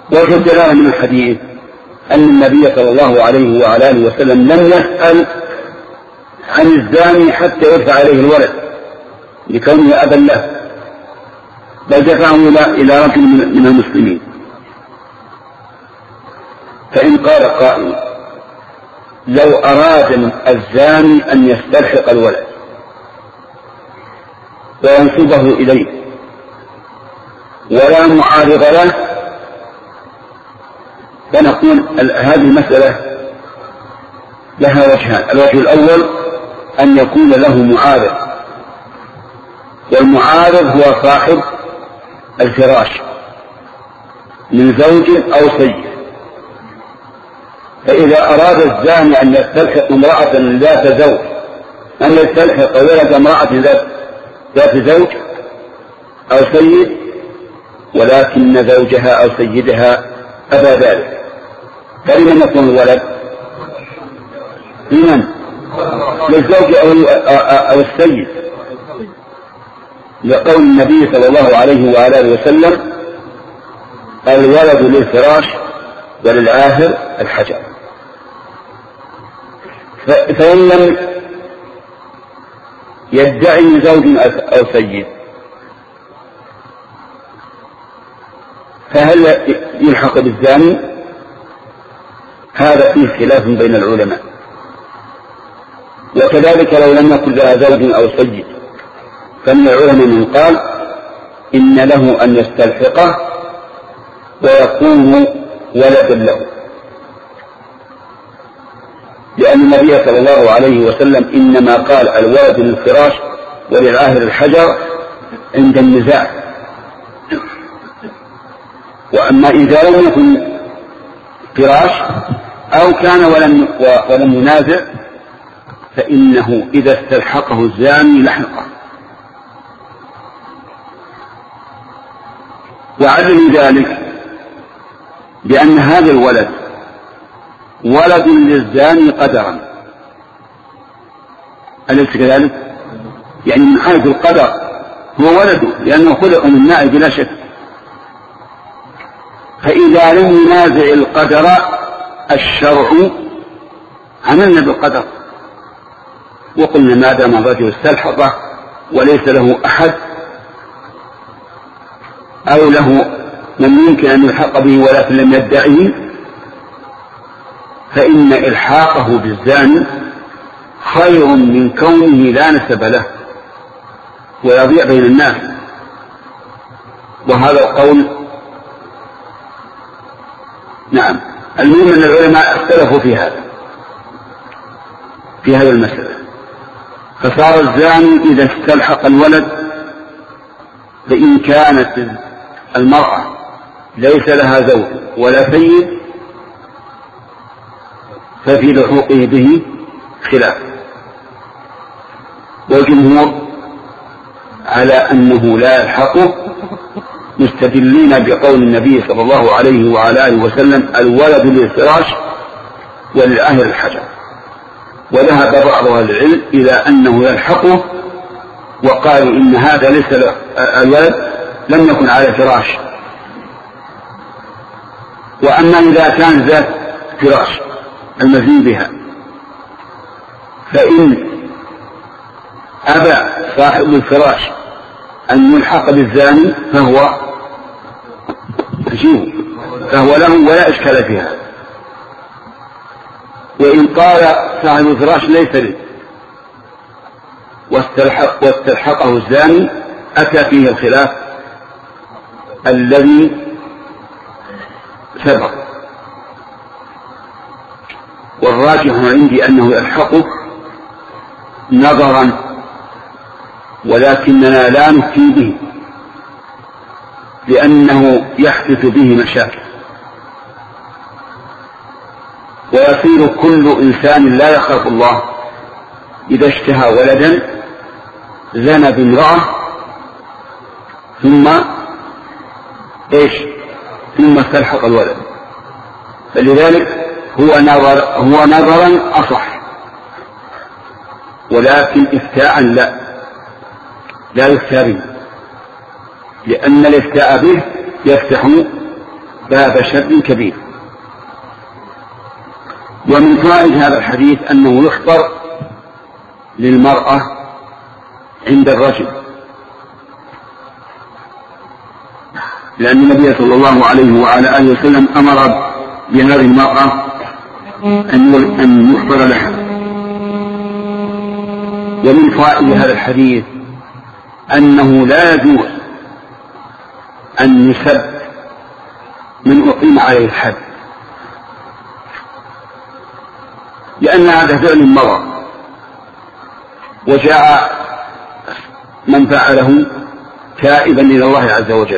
وجه الدلالة من الحديث أن النبي صلى الله عليه وعلى آله وسلم لم يسأل عن الزاني حتى يرفع عليه الولد لكونه أبا له، بل دفعه إلى رجل من المسلمين. فإن قال قائل لو أراد الزاني أن يستلحق الولد وينسبه إليه ولا معارض له، فنقول هذه المسألة لها وجهان. الوجه الأول أن يكون له معارض، والمعارض هو صاحب الفراش من زوج أو سيد. فإذا أراد الزاني أن يستلحق امرأة ذات زوج، أن يستلحق ولد امرأة ذات زوج أو سيد، ولكن زوجها أو سيدها أبى ذلك، فلمن يكون الولد؟ لمن؟ للزوج أو السيد، لقول النبي صلى الله عليه وآله وسلم الولد للفراش وللعاهر الحجر. فإن لم يدعي زوج أو سيد فهل يلحق بالزاني؟ هذا فيه خلاف بين العلماء. وكذلك لو لم يكن لها زوج أو سيد فمن العلماء من قال إن له أن يستلحقه ويكون ولدا له، لأن النبي صلى الله عليه وسلم إنما قال الولد للفراش وللعاهر الحجر عند النزاع. وأما إذا لم يكن فراش أو كان ولم, ولم ينازع فإنه إذا استلحقه الزاني لحقه. وعدل ذلك بأن هذا الولد ولد للزاني قدرا، أليس كذلك؟ يعني من حيث القدر هو ولده لأنه خلق من ماء بلا شك. فإذا لم ينازع القدر الشرع عملنا بالقدر وقلنا ما دام الرجل استلحقه وليس له أحد أو له من يمكن أن يلحق به ولكن لم يدعيه فإن إلحاقه بالزاني خير من كونه لا نسب له ويضيع بين الناس. وهذا القول نعم. المهم أن العلماء اختلفوا في هذا في هذه المسألة. فصار الزاني إذا استلحق الولد فإن كانت المرأة ليس لها زوج ولا سيد ففي لحوقه به خلاف، والجمهور على أنه لا يلحقه مستدلين بقول النبي صلى الله عليه وعلى آله وسلم الولد للفراش وللعاهر الحجر. وذهب بعض أهل العلم إلى أنه يلحقه وقالوا إن هذا ليس له الولد لم يكن على فراش. وأما إذا كان ذات فراش المزين بها فإن أبى صاحب الفراش أن يلحق بالزاني فهو فهو له ولا إشكال فيها. وإن قال صاحب الفراش ليس لي واستلحق واستلحقه الزاني أتى فيه الخلاف الذي سبق. والراجح عندي أنه يلحقه نظرا، ولكننا لا نفتي به لأنه يحدث به مشاكل، ويصير كل إنسان لا يخاف الله إذا اشتهى ولدا زنى بامرأة ثم إيش ثم استلحق الولد. فلذلك هو نظر هو نظرا أصح، ولكن إفتاء لا لا يفتى به، لأن الإفتاء به يفتح باب شر كبير. ومن فوائد هذا الحديث أنه يحضر للمرأة عند الرجل، لأن النبي صلى الله عليه وعلى آله وسلم أمر بهذه المرأة أن يحضر لها. ومن فوائد هذا الحديث أنه لا يجوز أن يسب من أقيم عليه الحد، لأن هذا فعل مضى، وجاء من فعله تائبا إلى الله عز وجل،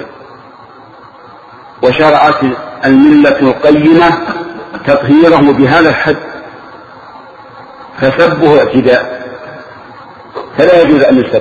وشرعت الملة القيمة تطهيره بهذا الحد، فسبه اعتداء، فلا يجوز أن يسب.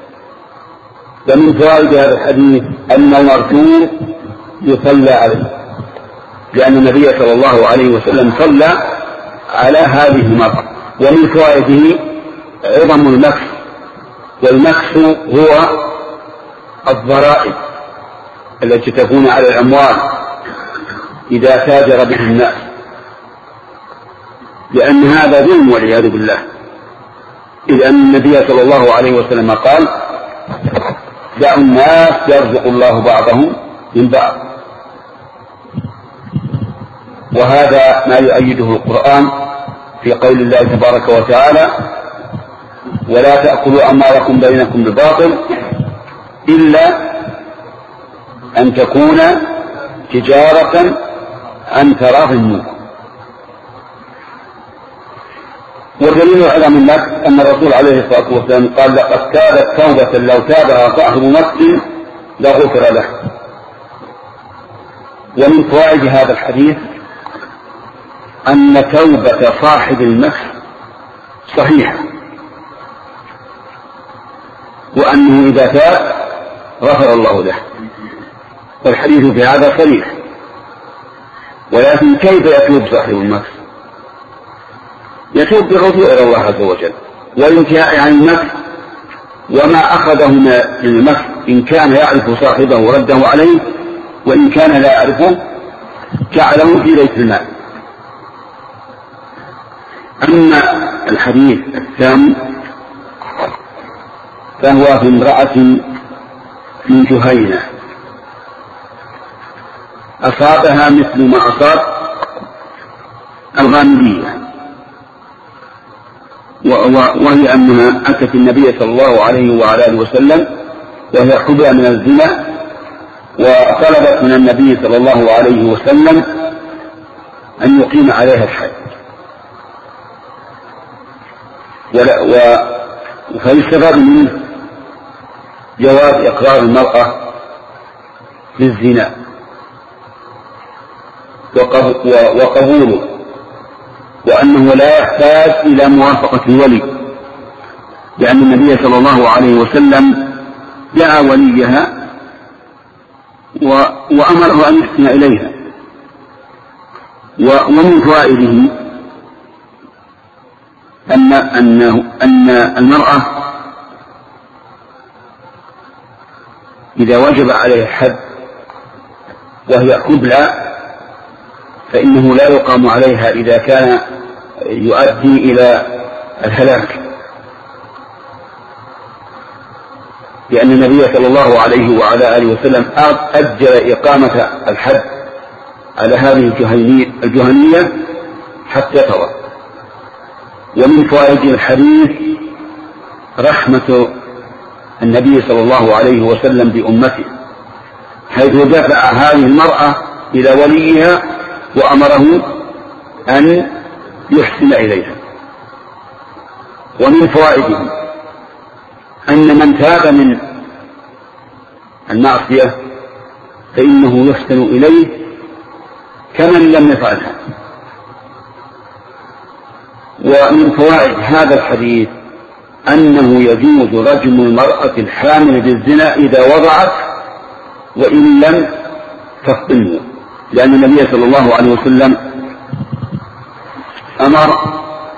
ومن فوائد هذا الحديث أن المرجوم يصلى عليه، لأن النبي صلى الله عليه وسلم صلى على هذه المرأة. ومن فوائده عظم المكس، والمكس هو الضرائب التي تكون على الأموال إذا تاجر به الناس، لأن هذا ظلم والعياذ بالله، إذ أن النبي صلى الله عليه وسلم قال: دعوا الناس يرزق الله بعضهم من بعض. وهذا ما يؤيده القرآن في قول الله تبارك وتعالى: ولا تأكلوا أموالكم بينكم بالباطل إلا أن تكون تجارة عن تراض منكم. ودليل على من ذلك أن الرسول عليه الصلاة والسلام قال: لقد كانت توبة لو تابها صاحب مسلم لغفر له. ومن فوائد هذا الحديث أن توبة صاحب المكس صحيحة، وأنه إذا تاب غفر الله له، والحديث في هذا صريح. ولكن كيف يتوب صاحب المكس؟ يتوب بالرجوع إلى الله عز وجل والانتهاء عن المكس، وما أخذه من المكس إن كان يعرف صاحبه رده عليه، وإن كان لا يعرفه جعله في بيت المال. أما الحديث الثاني فهو في امرأة من جهينة أصابها مثل ما أصاب الغامدية، وهي أنها أتت النبي صلى الله عليه وعلى آله وسلم وهي حبلى من الزنا، وطلبت من النبي صلى الله عليه وسلم أن يقيم عليها الحد. فيستفاد منه جواز إقرار المرأة بالزنا وقبوله، وأنه لا يحتاج إلى موافقة الولي، لأن النبي صلى الله عليه وسلم دعا وليها وأمره أن يحسن إليها. ومن فوائده أن أنه أن المرأة إذا وجب عليها الحد وهي حبلى فإنه لا يقام عليها إذا كان يؤدي إلى الهلاك، لأن النبي صلى الله عليه وعلى آله وسلم أجل إقامة الحد على هذه الجهنية حتى ترى. ومن فوائد الحديث رحمة النبي صلى الله عليه وسلم بأمته، حيث دفع هذه المرأة إلى وليها وأمره أن يحسن إليها. ومن فوائده أن من تاب من المعصية فإنه يحسن إليه كمن لم يفعلها. ومن فوائد هذا الحديث أنه يجوز رجم المرأة الحامل بالزنا إذا وضعت وإن لم تفطنه، لأن النبي صلى الله عليه وسلم أمر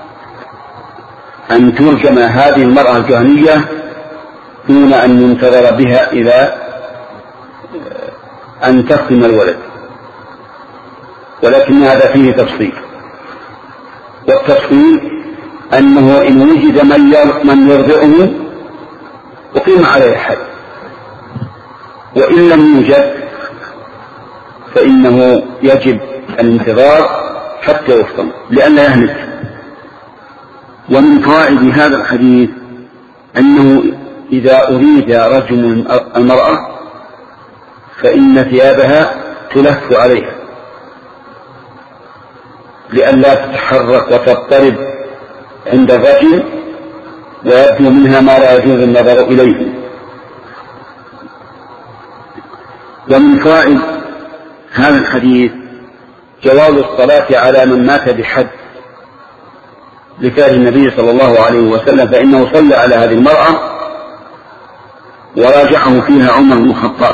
أن ترجم هذه المرأة الجهنية دون أن ينتظر بها إلى أن تفطم الولد. ولكن هذا فيه تفصيل، والتفصيل أنه إن وجد من يرضعه أقيم عليه الحد، وإن لم يوجد فإنه يجب الانتظار حتى يفطم لئلا يهلك. ومن فوائد هذا الحديث أنه إذا أريد رجم المرأة فإن ثيابها تلف عليها لئلا تتحرك وتضطرب عند الرجل ويبدو منها ما لا يجوز النظر إليه. ومن فوائد هذا الحديث جواز الصلاة على من مات بحد لفعل النبي صلى الله عليه وسلم، فإنه صلى على هذه المرأة وراجعه فيها عمر بن الخطاب.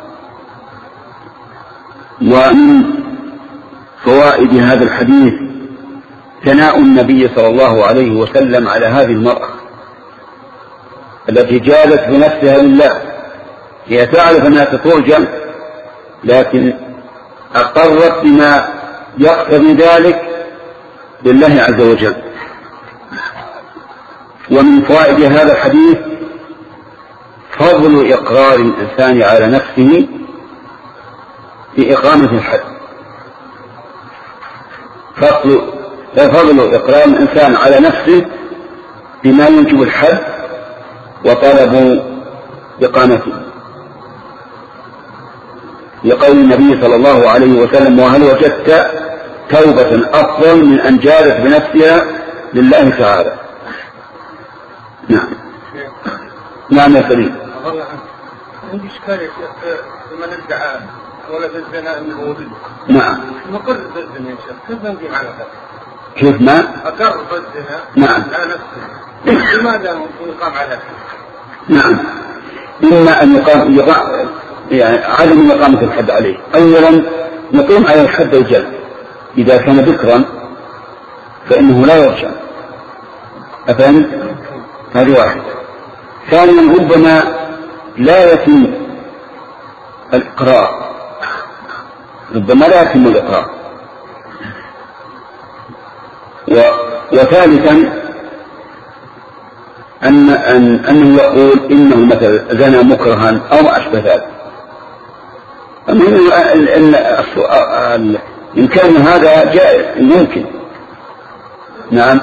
ومن فوائد هذا الحديث ثناء النبي صلى الله عليه وسلم على هذه المرأة التي جادت بنفسها لله، هي تعرف أنها تترجم لكن أقرت بما يقتضي ذلك لله عز وجل. ومن فوائد هذا الحديث فضل إقرار الإنسان على نفسه في إقامة الحد، فضل فضل إقرار الإنسان على نفسه بما يوجب الحد وطلب إقامته، لقول النبي صلى الله عليه وسلم: وهل وجدت توبة أفضل من أن جادت بنفسها لله تعالى؟ نعم. نعم يا سليم. عندي إشكال يا شيخ لمن ادعى ولد الزنا أنه ولد. نعم. نقر بالزنا يا شيخ، كيف نقيم على هذا؟ كيف ما؟ أقر بالزنا. نعم. على نفسه. لماذا يقام على هذا؟ نعم. إما أن يقام يقام يعني عدم إقامة الحد عليه. أولا نقيم على الحد الجلد إذا كان ذكرا فإنه لا يرجع. أفهمت؟ هذه واحدة. ثانيا ربما لا يتم الإقرار، ربما لا يتم الإقرار. و... وثالثا أن... أن... أنه يقول إنه مثلا زنا مكرها أو ما أشبه ذلك. إن كان هذا جائز ممكن. نعم.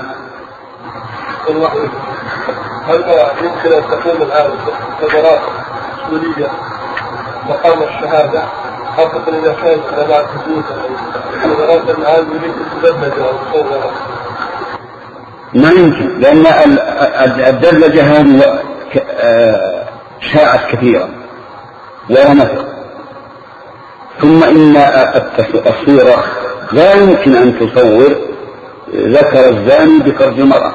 هل يمكن أن تقوم الآن اختبارات مسؤولية مقام الشهادة خاصة إذا كانت على حدود اختبارات الآن يريد الدبلجة أو مصورة؟ ما يمكن، لأن الدبلجة هذه شاعت كثيرا ولا نفق. ثم إن الصورة لا يمكن أن تصور ذكر الزاني بفرج المرأة،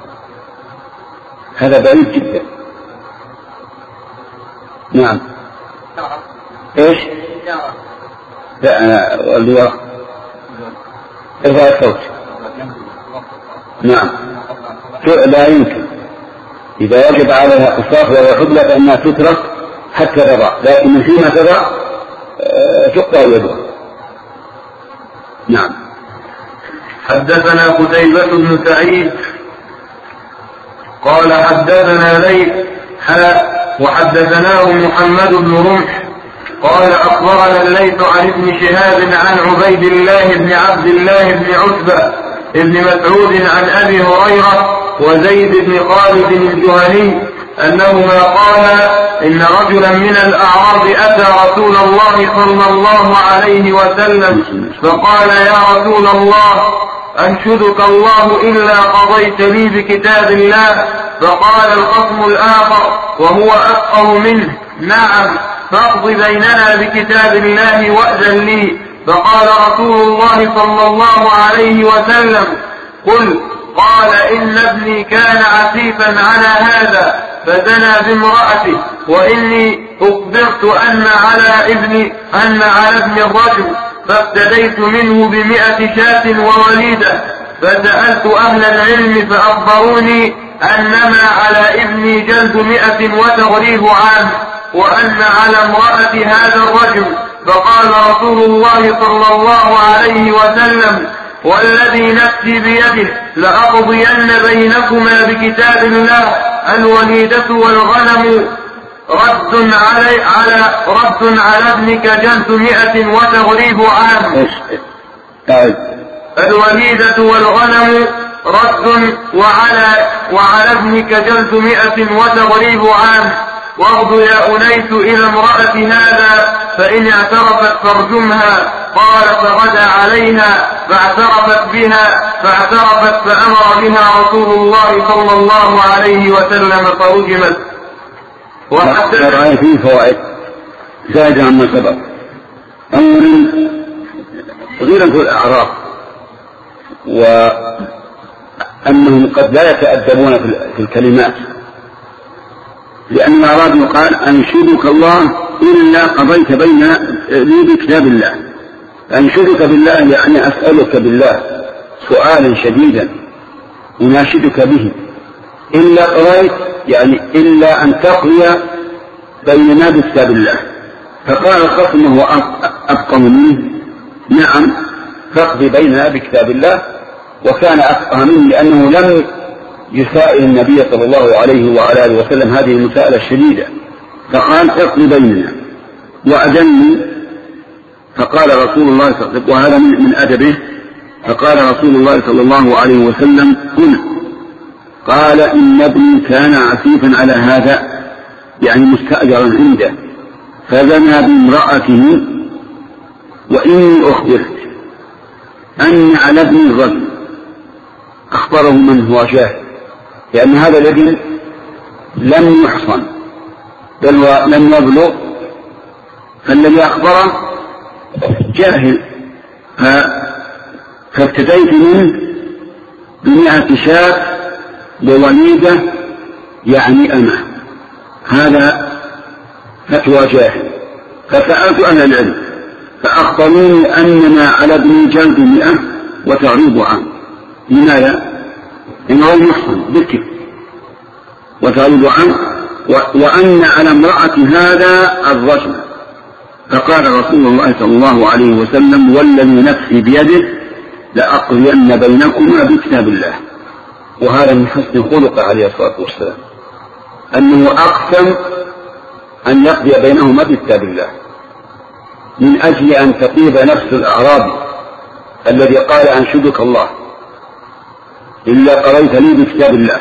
هذا بعيد جدا. نعم. ايش؟ لا انا اللي وراء ارفع الصوت. نعم. لا يمكن، اذا وجب عليها قصاص ولا حبلى فانها تترك حتى تضع، لكن فيما تضع تقطع يدها. نعم. حدثنا قتيبة بن سعيد قال حدثنا ليث حاء وحدثناه محمد بن رمح قال أخبرنا الليث عن ابن شهاب عن عبيد الله بن عبد الله بن عتبة بن مسعود عن أبي هريرة وزيد بن خالد الجهني أنهما قالا إن رجلا من الأعراب أتى رسول الله صلى الله عليه وسلم فقال: يا رسول الله أنشدك الله إلا قضيت لي بكتاب الله. فقال الخصم الآخر وهو أفقه منه: نعم، فاقض بيننا بكتاب الله وأذن لي. فقال رسول الله صلى الله عليه وسلم: قل. قال: إن ابني كان عفيفا على هذا فزنى بامرأته، وإني أخبرت أن على ابني أن على ابن الرجل، فافتديت منه بمئة شاة ووليدة. فسألت أهل العلم فأخبروني أنما على ابني جلد مئة وتغريب عام، وأن على امرأة هذا الرجل فقال رسول الله صلى الله عليه وسلم: والذي نفسي بيده لأقضين بينكما بكتاب الله الوليدة والغنم رد علي على رد على ابنك جلد مئة وتغريب عام. الوليدة والغنم رد وعلى وعلى ابنك جلد مئة وتغريب عام. واغض يا أنيس إلى امرأة هذا فإن اعترفت فارجمها. قال: فغدا عليها فاعترفت بها فاعترفت فأمر بها رسول الله صلى الله عليه وسلم فرجمت. وحتى فيه فوائد زائدة عما سبق. أمر غيرة الأعراف، وأنهم قد لا يتأدبون في الكلمات، لأن الأعراب يقال: أنشدك الله إلا قضيت بين لي بكتاب الله. أنشدك بالله يعني أسألك بالله سؤالا شديدا أناشدك به، إلا قضيت يعني إلا أن تقضي بيننا بكتاب الله. فقال الخصم: هو أفقه منه. نعم، فاقضي بيننا بكتاب الله. وكان أفقه منه لأنه لم يسائل النبي صلى الله عليه وعلى آله وسلم هذه المسائلة الشديدة، فقال: اقضي بيننا وأذني. فقال رسول الله صلى الله عليه وسلم، وهذا من أدبه، فقال رسول الله صلى الله عليه وسلم: قل. قال: إن ابني كان عفيفا على هذا، يعني مستأجرا عنده، فزنى بامرأته، وإني أخبرت أن على ابني الرجل. أخبره من هو جاهل، لأن هذا الابن لم يحصن بل لم يبلغ، فالذي أخبره جاهل. فابتديت منه بمئة شاة ووليدة يعني أنا، هذا فتوى جاهل. فسألت أهل العلم فأخبروني أننا على ابن جلد مئة وتغريب عام. لماذا؟ إنه محصن ذكر وتغريب عام، وأن على امرأة هذا الرجل. فقال رسول الله صلى الله عليه وسلم: والذي نفسي بيده لأقضين بينكما بكتاب الله. وهذا من حسن خلقه عليه الصلاة والسلام، أنه أقسم أن يقضي بينهما بكتاب الله، من أجل أن تطيب نفس الأعرابي الذي قال: أنشدك الله إلا قضيت لي بكتاب الله.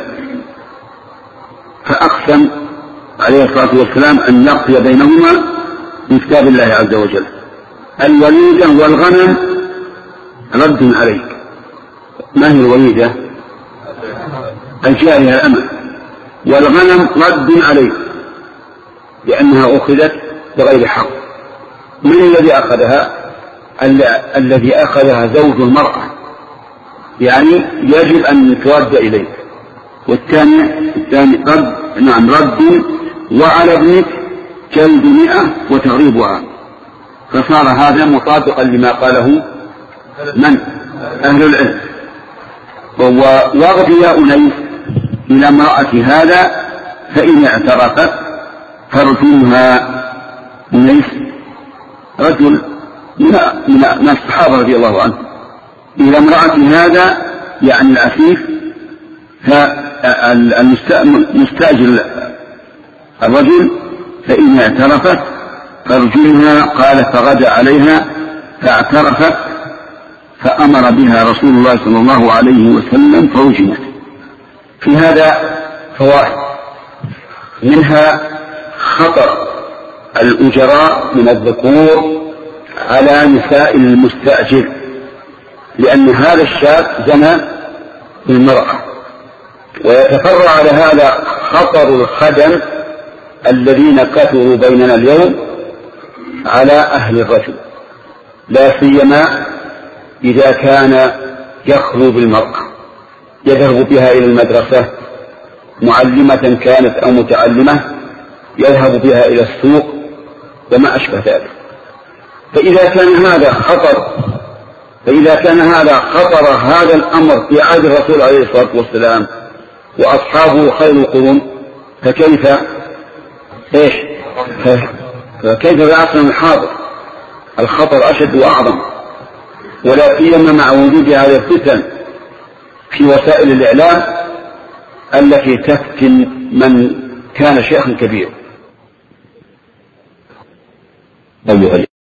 فأقسم عليه الصلاة والسلام أن يقضي بينهما بكتاب الله عز وجل. الوليدة والغنم رد عليك. ما هي الوليدة؟ الجارية الأمة. والغنم رد عليك لأنها أخذت بغير حق. من الذي أخذها؟ الذي أخذها زوج المرأة، يعني يجب أن ترد إليك. والثاني الثاني رد، نعم رد وعلى ابنك جلد مئة وتغريب عام. فصار هذا مطابقا لما قاله من؟ أهل العلم. واغض يا أنيس إلى امرأة هذا فإن اعترفت فارجمها. أنيس رجل من الصحابة رضي الله عنه، إلى امرأة هذا يعني العفيف، فالمستأجر الرجل فإن اعترفت فارجمها. قال: فغدا عليها فاعترفت فأمر بها رسول الله صلى الله عليه وسلم فرجمت. في هذا فوائد، منها خطر الأجراء من الذكور على نساء المستأجر، لأن هذا الشاب زنى بالمرأة. ويتفرع على هذا خطر الخدم الذين كثروا بيننا اليوم على أهل الرجل، لا سيما إذا كان يخلو بالمرأة، يذهب بها إلى المدرسة معلمة كانت أو متعلمة، يذهب بها إلى السوق وما أشبه ذلك. فإذا كان هذا خطر فإذا كان هذا خطر هذا الأمر في عهد الرسول عليه الصلاة والسلام وأصحابه خير القرون، فكيف إيش فكيف بعصرنا الحاضر؟ الخطر أشد وأعظم، ولا سيما مع وجود هذه الفتن في وسائل الإعلام التي تفتن من كان شيخا كبيرا.